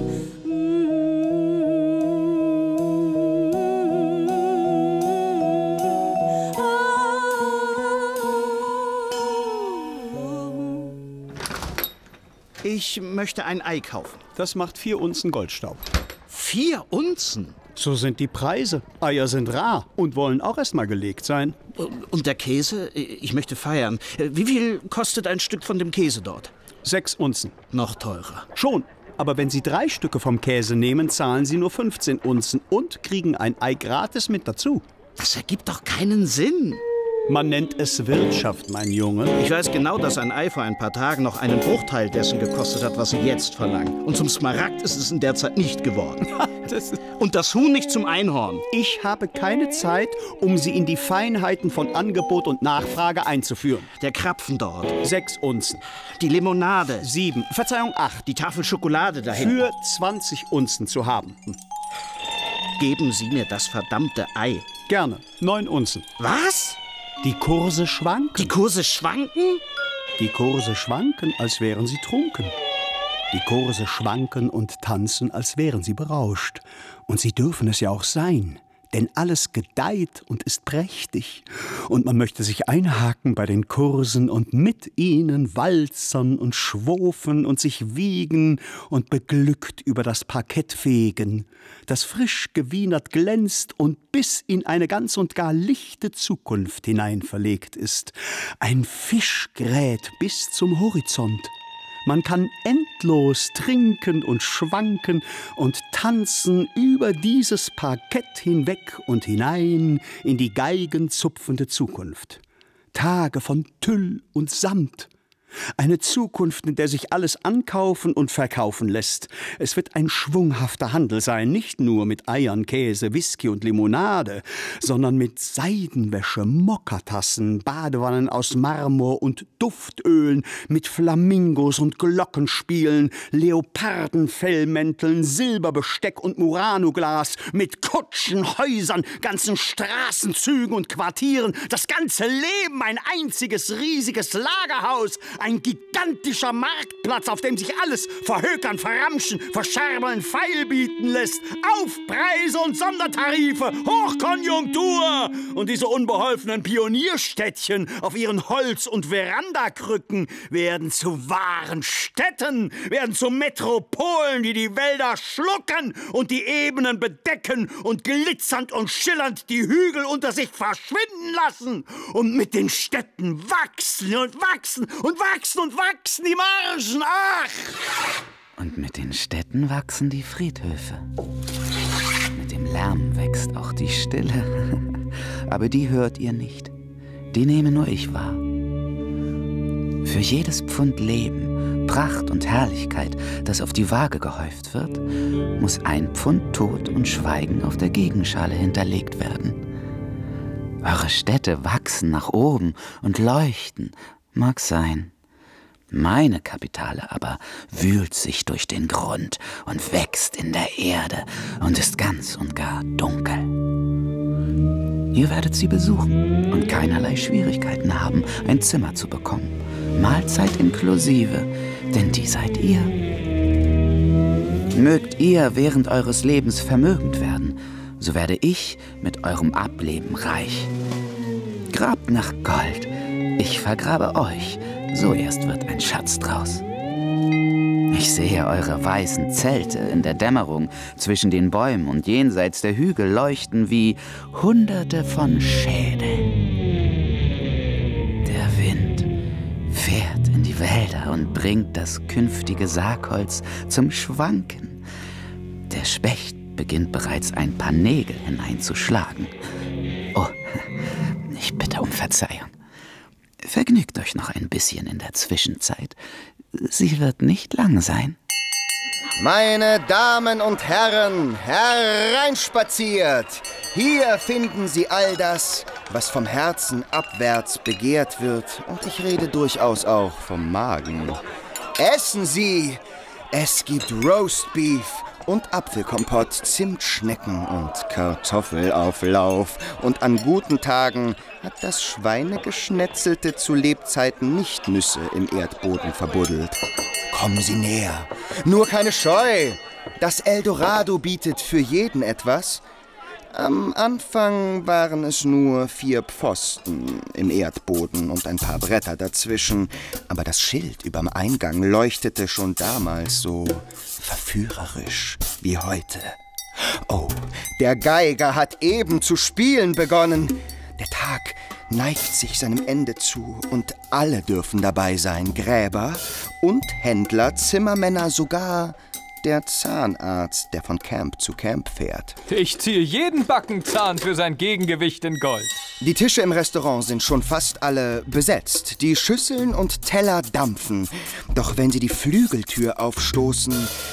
Ich möchte ein Ei kaufen. Das macht vier Unzen Goldstaub. Vier Unzen? So sind die Preise. Eier sind rar und wollen auch erst mal gelegt sein. Und der Käse? Ich möchte feiern. Wie viel kostet ein Stück von dem Käse dort? Sechs Unzen. Noch teurer. Schon. Aber wenn Sie drei Stücke vom Käse nehmen, zahlen Sie nur fünfzehn Unzen und kriegen ein Ei gratis mit dazu. Das ergibt doch keinen Sinn. Man nennt es Wirtschaft, mein Junge. Ich weiß genau, dass ein Ei vor ein paar Tagen noch einen Bruchteil dessen gekostet hat, was Sie jetzt verlangen. Und zum Smaragd ist es in der Zeit nicht geworden. Das Und das Huhn nicht zum Einhorn. Ich habe keine Zeit, um Sie in die Feinheiten von Angebot und Nachfrage einzuführen. Der Krapfen dort. Sechs Unzen. Die Limonade. Sieben. Verzeihung, acht. Die Tafel Schokolade dahin. Für zwanzig Unzen zu haben. Geben Sie mir das verdammte Ei. Gerne. Neun Unzen. Was? Die Kurse schwanken. Die Kurse schwanken? Die Kurse schwanken, als wären sie trunken. Die Kurse schwanken und tanzen, als wären sie berauscht. Und sie dürfen es ja auch sein, denn alles gedeiht und ist prächtig. Und man möchte sich einhaken bei den Kursen und mit ihnen walzern und schwofen und sich wiegen und beglückt über das Parkett fegen, das frisch gewienert glänzt und bis in eine ganz und gar lichte Zukunft hinein verlegt ist. Ein Fisch gräht bis zum Horizont. Man kann endlos trinken und schwanken und tanzen über dieses Parkett hinweg und hinein in die geigenzupfende Zukunft. Tage von Tüll und Samt. Eine Zukunft, in der sich alles ankaufen und verkaufen lässt. Es wird ein schwunghafter Handel sein, nicht nur mit Eiern, Käse, Whisky und Limonade, sondern mit Seidenwäsche, Mokatassen, Badewannen aus Marmor und Duftölen, mit Flamingos und Glockenspielen, Leopardenfellmänteln, Silberbesteck und Murano-Glas, mit Kutschen, Häusern, ganzen Straßenzügen und Quartieren, das ganze Leben ein einziges riesiges Lagerhaus, ein gigantischer Marktplatz, auf dem sich alles verhökern, verramschen, verscherbeln, feilbieten lässt. Aufpreise und Sondertarife, Hochkonjunktur. Und diese unbeholfenen Pionierstädtchen auf ihren Holz- und Verandakrücken werden zu wahren Städten, werden zu Metropolen, die die Wälder schlucken und die Ebenen bedecken und glitzernd und schillernd die Hügel unter sich verschwinden lassen. Und mit den Städten wachsen und wachsen und wachsen. Wachsen und wachsen die Margen, ach! Und mit den Städten wachsen die Friedhöfe. Mit dem Lärm wächst auch die Stille. Aber die hört ihr nicht. Die nehme nur ich wahr. Für jedes Pfund Leben, Pracht und Herrlichkeit, das auf die Waage gehäuft wird, muss ein Pfund Tod und Schweigen auf der Gegenschale hinterlegt werden. Eure Städte wachsen nach oben und leuchten, mag sein. Meine Kapitale aber wühlt sich durch den Grund und wächst in der Erde und ist ganz und gar dunkel. Ihr werdet sie besuchen und keinerlei Schwierigkeiten haben, ein Zimmer zu bekommen. Mahlzeit inklusive, denn die seid ihr. Mögt ihr während eures Lebens vermögend werden, so werde ich mit eurem Ableben reich. Grabt nach Gold, ich vergrabe euch, so erst wird ein Schatz draus. Ich sehe eure weißen Zelte in der Dämmerung zwischen den Bäumen und jenseits der Hügel leuchten wie Hunderte von Schädeln. Der Wind fährt in die Wälder und bringt das künftige Sargholz zum Schwanken. Der Specht beginnt bereits ein paar Nägel hineinzuschlagen. Oh, ich bitte um Verzeihung. Vergnügt euch noch ein bisschen in der Zwischenzeit. Sie wird nicht lang sein. Meine Damen und Herren, hereinspaziert! Hier finden Sie all das, was vom Herzen abwärts begehrt wird. Und ich rede durchaus auch vom Magen. Essen Sie! Es gibt Roastbeef und Apfelkompott, Zimtschnecken und Kartoffelauflauf. Und an guten Tagen hat das Schweinegeschnetzelte zu Lebzeiten nicht Nüsse im Erdboden verbuddelt. Kommen Sie näher, nur keine Scheu. Das Eldorado bietet für jeden etwas. Am Anfang waren es nur vier Pfosten im Erdboden und ein paar Bretter dazwischen. Aber das Schild überm Eingang leuchtete schon damals so verführerisch wie heute. Oh, der Geiger hat eben zu spielen begonnen. Der Tag neigt sich seinem Ende zu und alle dürfen dabei sein. Gräber und Händler, Zimmermänner, sogar der Zahnarzt, der von Camp zu Camp fährt. Ich ziehe jeden Backenzahn für sein Gegengewicht in Gold. Die Tische im Restaurant sind schon fast alle besetzt. Die Schüsseln und Teller dampfen. Doch wenn Sie die Flügeltür aufstoßen,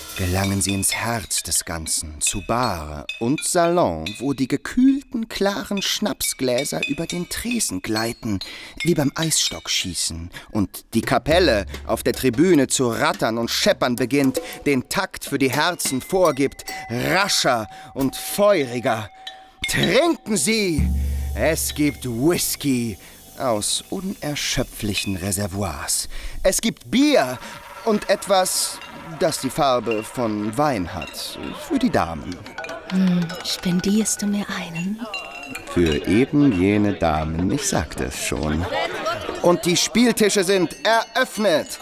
gelangen sie ins Herz des Ganzen, zu Bar und Salon, wo die gekühlten, klaren Schnapsgläser über den Tresen gleiten, wie beim Eisstockschießen, und die Kapelle auf der Tribüne zu rattern und scheppern beginnt, den Takt für die Herzen vorgibt, rascher und feuriger. Trinken Sie! Es gibt Whisky aus unerschöpflichen Reservoirs. Es gibt Bier und etwas, das die Farbe von Wein hat, für die Damen. Hm, spendierst du mir einen? Für eben jene Damen, ich sagte es schon. Und die Spieltische sind eröffnet.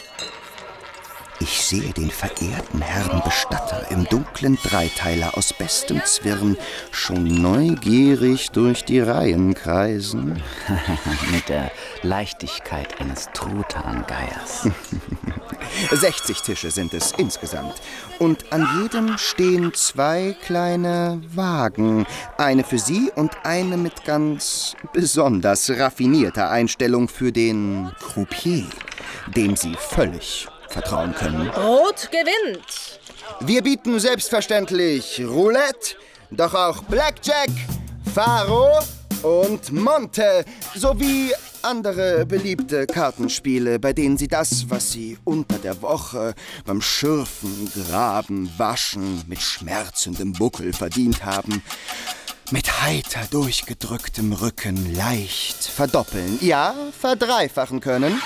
Ich sehe den verehrten Herrn Bestatter im dunklen Dreiteiler aus bestem Zwirn schon neugierig durch die Reihen kreisen. Mit der Leichtigkeit eines Truthahngeiers. sechzig Tische sind es insgesamt. Und an jedem stehen zwei kleine Wagen. Eine für Sie und eine mit ganz besonders raffinierter Einstellung für den Croupier, dem Sie völlig vertrauen können. Rot gewinnt. Wir bieten selbstverständlich Roulette, doch auch Blackjack, Faro und Monte sowie andere beliebte Kartenspiele, bei denen Sie das, was Sie unter der Woche beim Schürfen, Graben, Waschen mit schmerzendem Buckel verdient haben, mit heiter durchgedrücktem Rücken leicht verdoppeln, ja, verdreifachen können.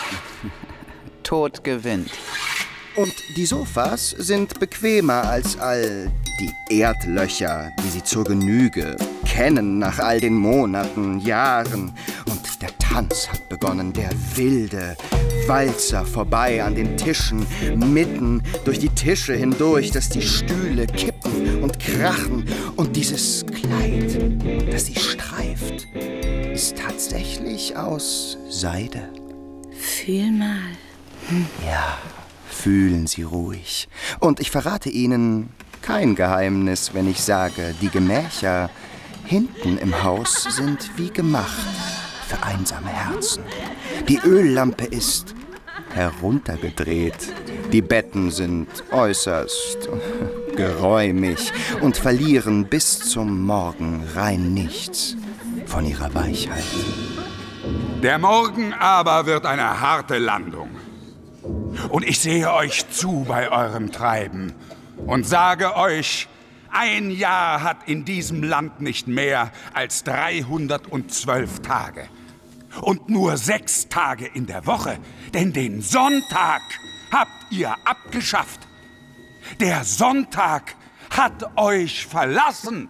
Tod gewinnt. Und die Sofas sind bequemer als all die Erdlöcher, die Sie zur Genüge kennen nach all den Monaten, Jahren. Und der Tanz hat begonnen, der wilde Walzer vorbei an den Tischen, mitten durch die Tische hindurch, dass die Stühle kippen und krachen. Und dieses Kleid, das sie streift, ist tatsächlich aus Seide. Fühl mal. Ja, fühlen Sie ruhig. Und ich verrate Ihnen kein Geheimnis, wenn ich sage, die Gemächer hinten im Haus sind wie gemacht für einsame Herzen. Die Öllampe ist heruntergedreht. Die Betten sind äußerst geräumig und verlieren bis zum Morgen rein nichts von ihrer Weichheit. Der Morgen aber wird eine harte Landung. Und ich sehe euch zu bei eurem Treiben und sage euch, ein Jahr hat in diesem Land nicht mehr als dreihundertzwölf Tage. Und nur sechs Tage in der Woche, denn den Sonntag habt ihr abgeschafft. Der Sonntag hat euch verlassen.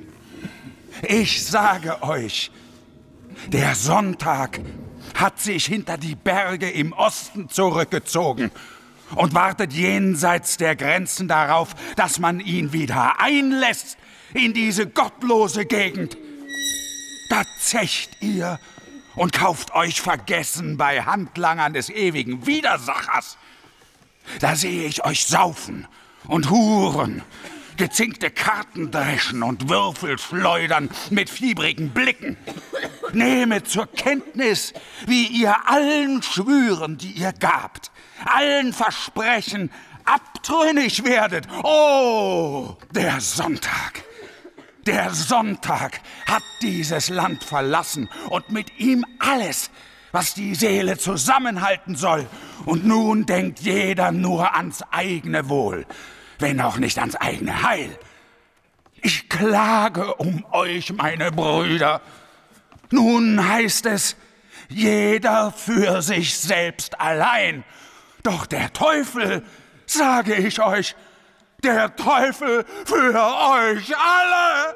Ich sage euch, der Sonntag hat sich hinter die Berge im Osten zurückgezogen und wartet jenseits der Grenzen darauf, dass man ihn wieder einlässt in diese gottlose Gegend. Da zecht ihr und kauft euch vergessen bei Handlangern des ewigen Widersachers. Da sehe ich euch saufen und huren, gezinkte Karten dreschen und Würfel schleudern mit fiebrigen Blicken. Nehmet zur Kenntnis, wie ihr allen Schwüren, die ihr gabt, allen Versprechen abtrünnig werdet. Oh, der Sonntag, der Sonntag hat dieses Land verlassen und mit ihm alles, was die Seele zusammenhalten soll. Und nun denkt jeder nur ans eigene Wohl, wenn auch nicht ans eigene Heil. Ich klage um euch, meine Brüder. Nun heißt es, jeder für sich selbst allein. Doch der Teufel, sage ich euch, der Teufel für euch alle.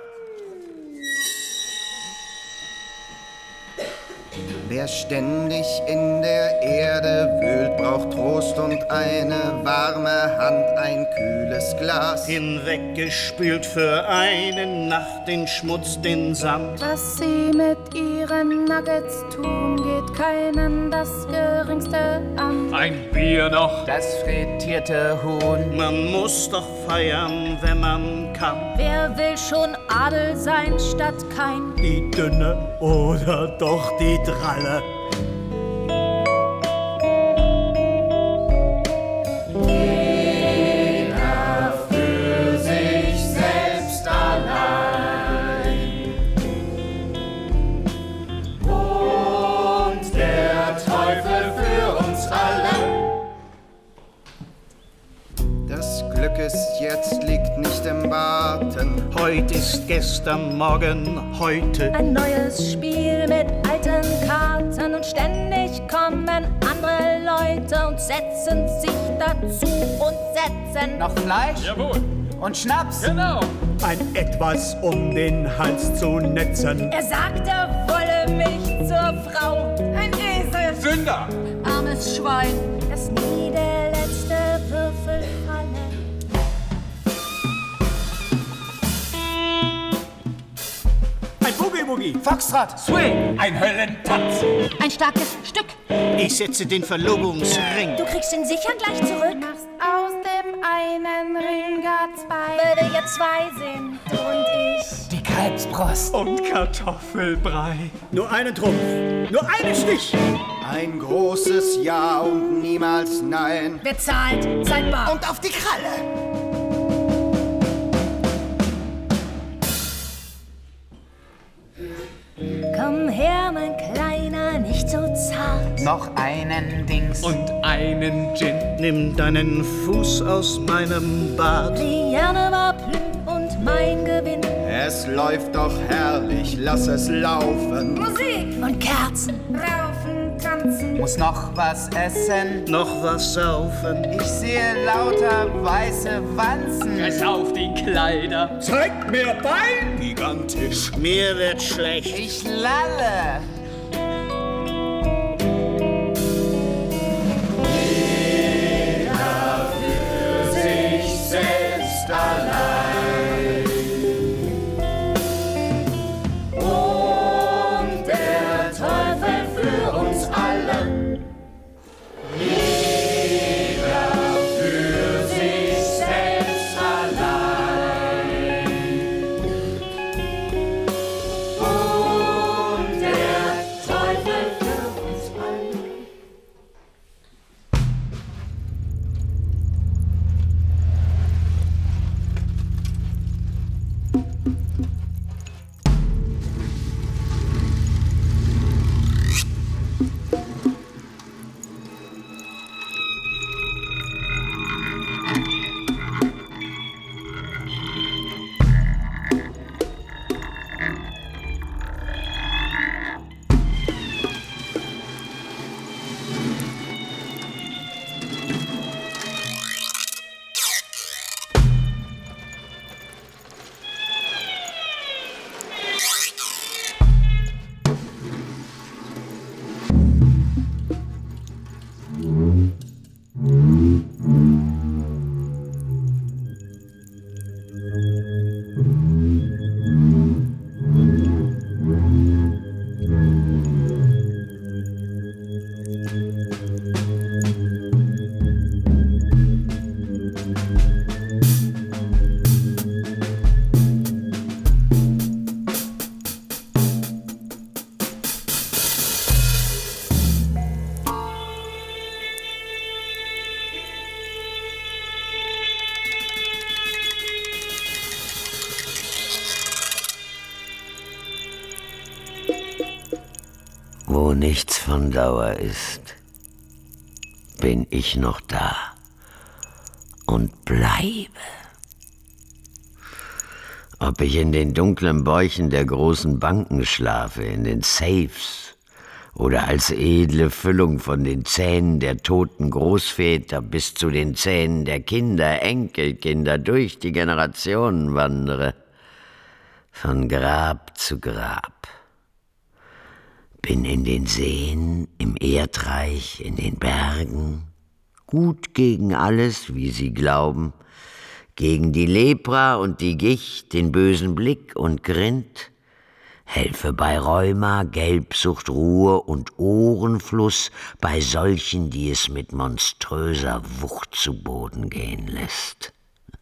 Wer ständig in der Erde wühlt, braucht Trost und eine warme Hand, ein kühles Glas. Hinweggespült für eine Nacht den Schmutz, den Sand. Was sie mit ihren Nuggets tun, geht keinen das Geringste an. Ein Bier noch. Das frittierte Huhn. Man muss doch feiern, wenn man kann. Wer will schon Adel sein statt kein? Die Dünne oder doch die Dralle? Jeder Heut ist gestern, morgen, heute. Ein neues Spiel mit alten Karten und ständig kommen andere Leute und setzen sich dazu und setzen. Noch Fleisch? Jawohl. Und Schnaps? Genau. Ein etwas um den Hals zu netzen. Er sagt, er wolle mich zur Frau. Ein Esel. Sünder. Armes Schwein. Das nie der letzte Würfel falle. Ein Boogie-Boogie. Foxtrot. Swing. Ein Höllentanz. Ein starkes Stück. Ich setze den Verlobungsring. Du kriegst ihn sicher gleich zurück. Machst aus dem einen Ring gar zwei. Weil wir ja zwei sind, du und ich. Die Kalbsbrust. Und Kartoffelbrei. Nur einen Trumpf, nur einen Stich. Ein großes Ja und niemals Nein. Wer zahlt, zahlt bar. Und auf die Kralle. Komm her, mein Kleiner, nicht so zart. Noch einen Dings. Und einen Gin. Nimm deinen Fuß aus meinem Bart. Liane war Plü und mein Gewinn. Es läuft doch herrlich, lass es laufen. Musik und Kerzen. Raufen, tanzen. Muss noch was essen. Noch was saufen. Ich sehe lauter weiße Wanzen. Reiß auf die Kleider. Zeigt mir Bein! Gigantisch. Mir wird schlecht. Ich lalle. Jeder für sich selbst allein. Und der Teufel für uns alle. Jeder für sich selbst allein. Und der Teufel für uns alle. Wo nichts von Dauer ist, bin ich noch da und bleibe. Ob ich in den dunklen Bäuchen der großen Banken schlafe, in den Safes oder als edle Füllung von den Zähnen der toten Großväter bis zu den Zähnen der Kinder, Enkelkinder durch die Generationen wandere, von Grab zu Grab. Bin in den Seen, im Erdreich, in den Bergen, gut gegen alles, wie sie glauben, gegen die Lepra und die Gicht, den bösen Blick und Grind, helfe bei Rheuma, Gelbsucht, Ruhe und Ohrenfluss bei solchen, die es mit monströser Wucht zu Boden gehen lässt.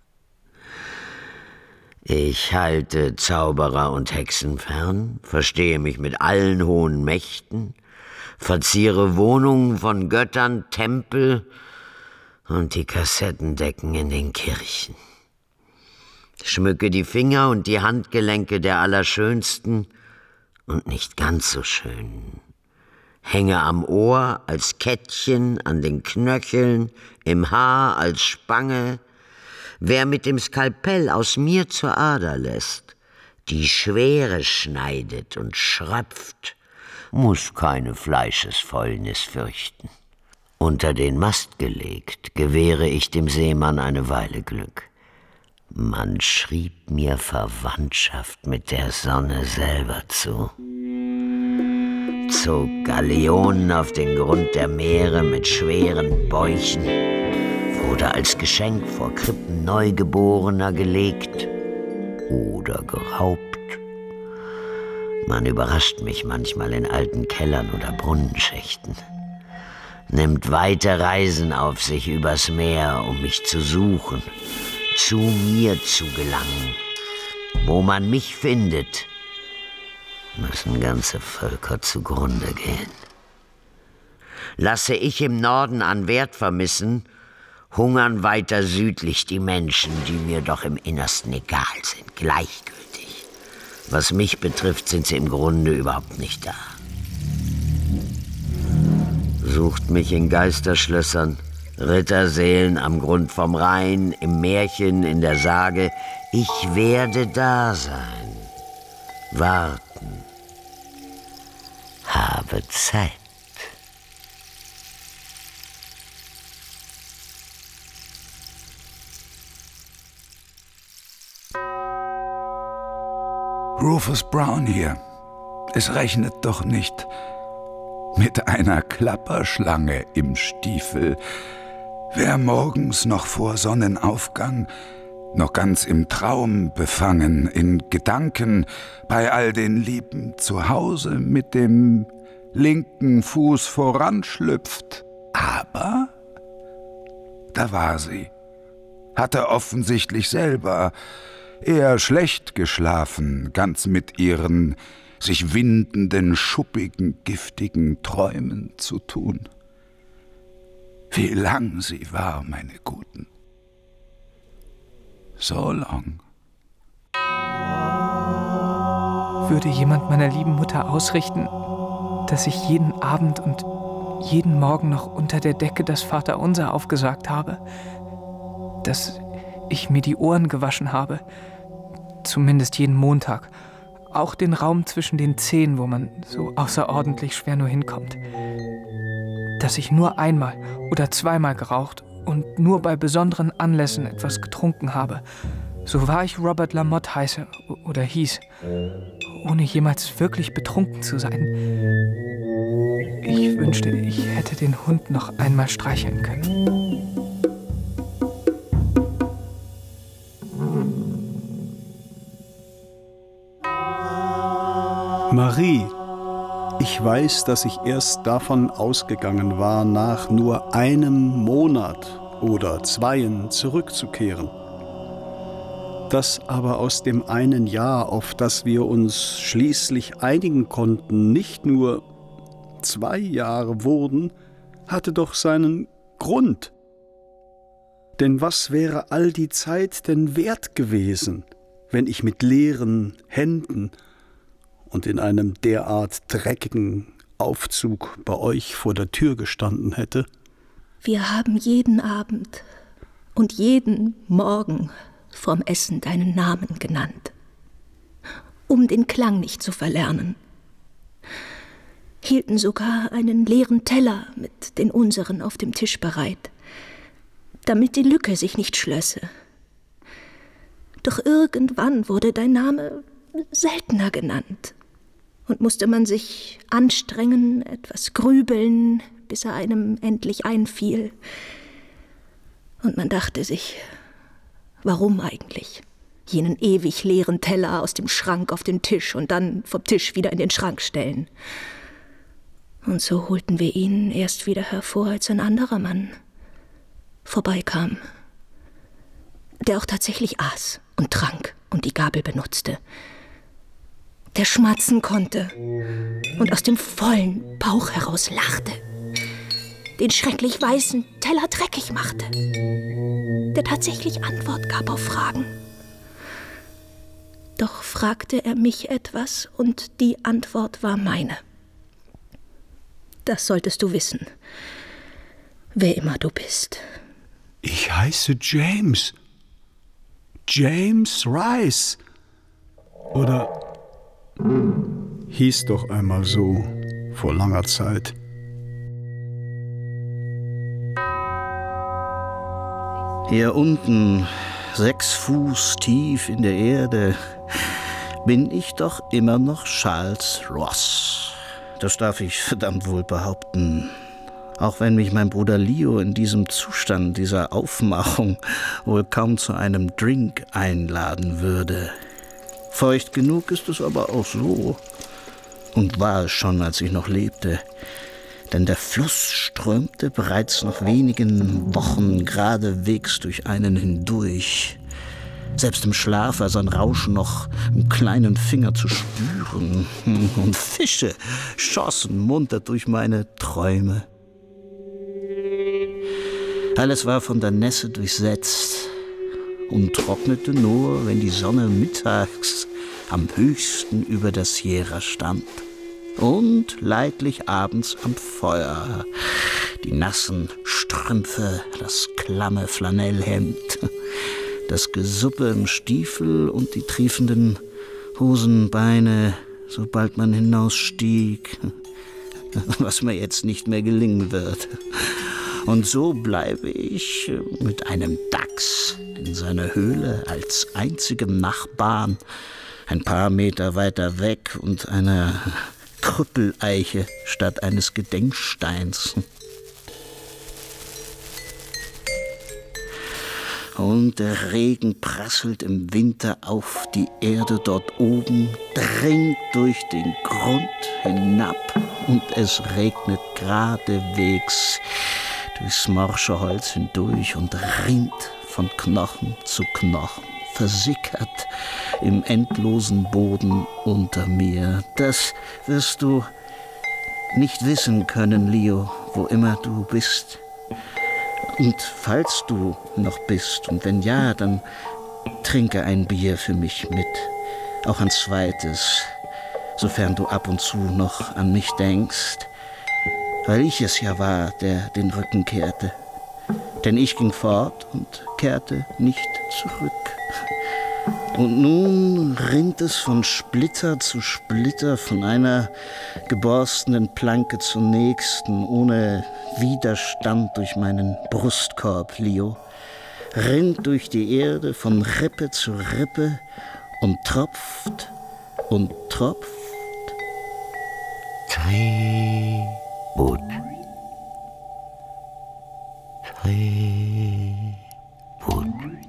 Ich halte Zauberer und Hexen fern, verstehe mich mit allen hohen Mächten, verziere Wohnungen von Göttern, Tempel und die Kassettendecken in den Kirchen. Schmücke die Finger und die Handgelenke der Allerschönsten und nicht ganz so schönen. Hänge am Ohr als Kettchen, an den Knöcheln, im Haar als Spange, Wer mit dem Skalpell aus mir zur Ader lässt, die Schwere schneidet und schröpft, muss keine Fleischesfäulnis fürchten. Unter den Mast gelegt, gewähre ich dem Seemann eine Weile Glück. Man schrieb mir Verwandtschaft mit der Sonne selber zu, zog Galeonen auf den Grund der Meere mit schweren Bäuchen, wurde als Geschenk vor Krippen Neugeborener gelegt oder geraubt. Man überrascht mich manchmal in alten Kellern oder Brunnenschächten, nimmt weite Reisen auf sich übers Meer, um mich zu suchen, zu mir zu gelangen. Wo man mich findet, müssen ganze Völker zugrunde gehen. Lasse ich im Norden an Wert vermissen, hungern weiter südlich die Menschen, die mir doch im Innersten egal sind, gleichgültig. Was mich betrifft, sind sie im Grunde überhaupt nicht da. Sucht mich in Geisterschlössern, Ritterseelen am Grund vom Rhein, im Märchen, in der Sage. Ich werde da sein, warten, habe Zeit. Rufus Brown hier. Es rechnet doch nicht mit einer Klapperschlange im Stiefel. Wer morgens noch vor Sonnenaufgang, noch ganz im Traum befangen, in Gedanken bei all den Lieben zu Hause mit dem linken Fuß voranschlüpft. Aber da war sie, hatte offensichtlich selber eher schlecht geschlafen, ganz mit ihren sich windenden, schuppigen, giftigen Träumen zu tun. Wie lang sie war, meine Guten. So lang. Würde jemand meiner lieben Mutter ausrichten, dass ich jeden Abend und jeden Morgen noch unter der Decke das Vaterunser aufgesagt habe, dass ich mir die Ohren gewaschen habe, zumindest jeden Montag, auch den Raum zwischen den Zehen, wo man so außerordentlich schwer nur hinkommt, dass ich nur einmal oder zweimal geraucht und nur bei besonderen Anlässen etwas getrunken habe, so wahr ich Robert Lamotte heiße oder hieß, ohne jemals wirklich betrunken zu sein. Ich wünschte, ich hätte den Hund noch einmal streicheln können. Marie, ich weiß, dass ich erst davon ausgegangen war, nach nur einem Monat oder zweien zurückzukehren. Dass aber aus dem einen Jahr, auf das wir uns schließlich einigen konnten, nicht nur zwei Jahre wurden, hatte doch seinen Grund. Denn was wäre all die Zeit denn wert gewesen, wenn ich mit leeren Händen und in einem derart dreckigen Aufzug bei euch vor der Tür gestanden hätte? Wir haben jeden Abend und jeden Morgen vorm Essen deinen Namen genannt, um den Klang nicht zu verlernen. Hielten sogar einen leeren Teller mit den unseren auf dem Tisch bereit, damit die Lücke sich nicht schlösse. Doch irgendwann wurde dein Name seltener genannt und musste man sich anstrengen, etwas grübeln, bis er einem endlich einfiel. Und man dachte sich, warum eigentlich? Jenen ewig leeren Teller aus dem Schrank auf den Tisch und dann vom Tisch wieder in den Schrank stellen. Und so holten wir ihn erst wieder hervor, als ein anderer Mann vorbeikam, der auch tatsächlich aß und trank und die Gabel benutzte, der schmatzen konnte und aus dem vollen Bauch heraus lachte, den schrecklich weißen Teller dreckig machte, der tatsächlich Antwort gab auf Fragen. Doch fragte er mich etwas und die Antwort war meine. Das solltest du wissen, wer immer du bist. Ich heiße James. James Rice. Oder hieß doch einmal so vor langer Zeit. Hier unten, sechs Fuß tief in der Erde, bin ich doch immer noch Charles Ross. Das darf ich verdammt wohl behaupten. Auch wenn mich mein Bruder Leo in diesem Zustand dieser Aufmachung wohl kaum zu einem Drink einladen würde. Feucht genug ist es aber auch so. Und war es schon, als ich noch lebte. Denn der Fluss strömte bereits nach wenigen Wochen geradewegs durch einen hindurch. Selbst im Schlaf war sein Rauschen noch im kleinen Finger zu spüren. Und Fische schossen munter durch meine Träume. Alles war von der Nässe durchsetzt und trocknete nur, wenn die Sonne mittags am höchsten über der Sierra stand. Und leidlich abends am Feuer. Die nassen Strümpfe, das klamme Flanellhemd, das Gesuppe im Stiefel und die triefenden Hosenbeine, sobald man hinausstieg, was mir jetzt nicht mehr gelingen wird. Und so bleibe ich mit einem Dachs in seiner Höhle als einzigem Nachbarn ein paar Meter weiter weg und einer Krüppeleiche statt eines Gedenksteins. Und der Regen prasselt im Winter auf die Erde dort oben, dringt durch den Grund hinab und es regnet geradewegs durchs morsche Holz hindurch und rinnt von Knochen zu Knochen, versickert im endlosen Boden unter mir. Das wirst du nicht wissen können, Leo, wo immer du bist. Und falls du noch bist, und wenn ja, dann trinke ein Bier für mich mit, auch ein zweites, sofern du ab und zu noch an mich denkst, weil ich es ja war, der den Rücken kehrte. Denn ich ging fort und kehrte nicht zurück. Und nun rinnt es von Splitter zu Splitter, von einer geborstenen Planke zur nächsten, ohne Widerstand durch meinen Brustkorb, Leo, rinnt durch die Erde von Rippe zu Rippe und tropft und tropft. Tribut. Tribut.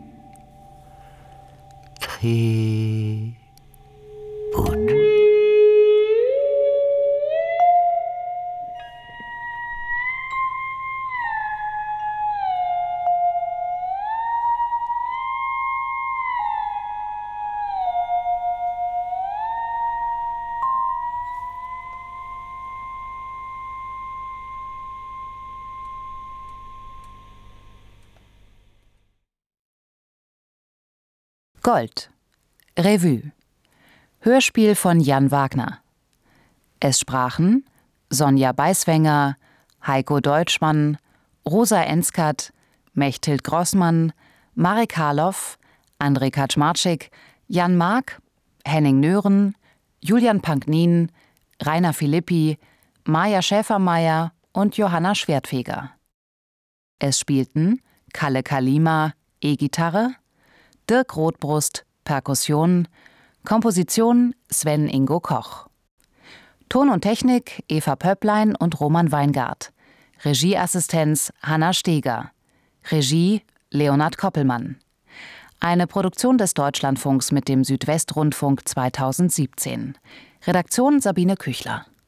Tribut. Gold. Revue. Hörspiel von Jan Wagner. Es sprachen Sonja Beiswenger, Heiko Deutschmann, Rosa Enskert, Mechthild Grossmann, Marek Harloff, André Kaczmarczyk, Jan Mark, Henning Nören, Julian Panknin, Rainer Philippi, Maja Schäfermeier und Johanna Schwertfeger. Es spielten Kalle Kalima, E-Gitarre, Dirk Rothbrust, Perkussion, Komposition Sven Ingo Koch. Ton und Technik Eva Pöpplein und Roman Weingart. Regieassistenz Hanna Steger. Regie Leonhard Koppelmann. Eine Produktion des Deutschlandfunks mit dem Südwestrundfunk zweitausendsiebzehn. Redaktion Sabine Küchler.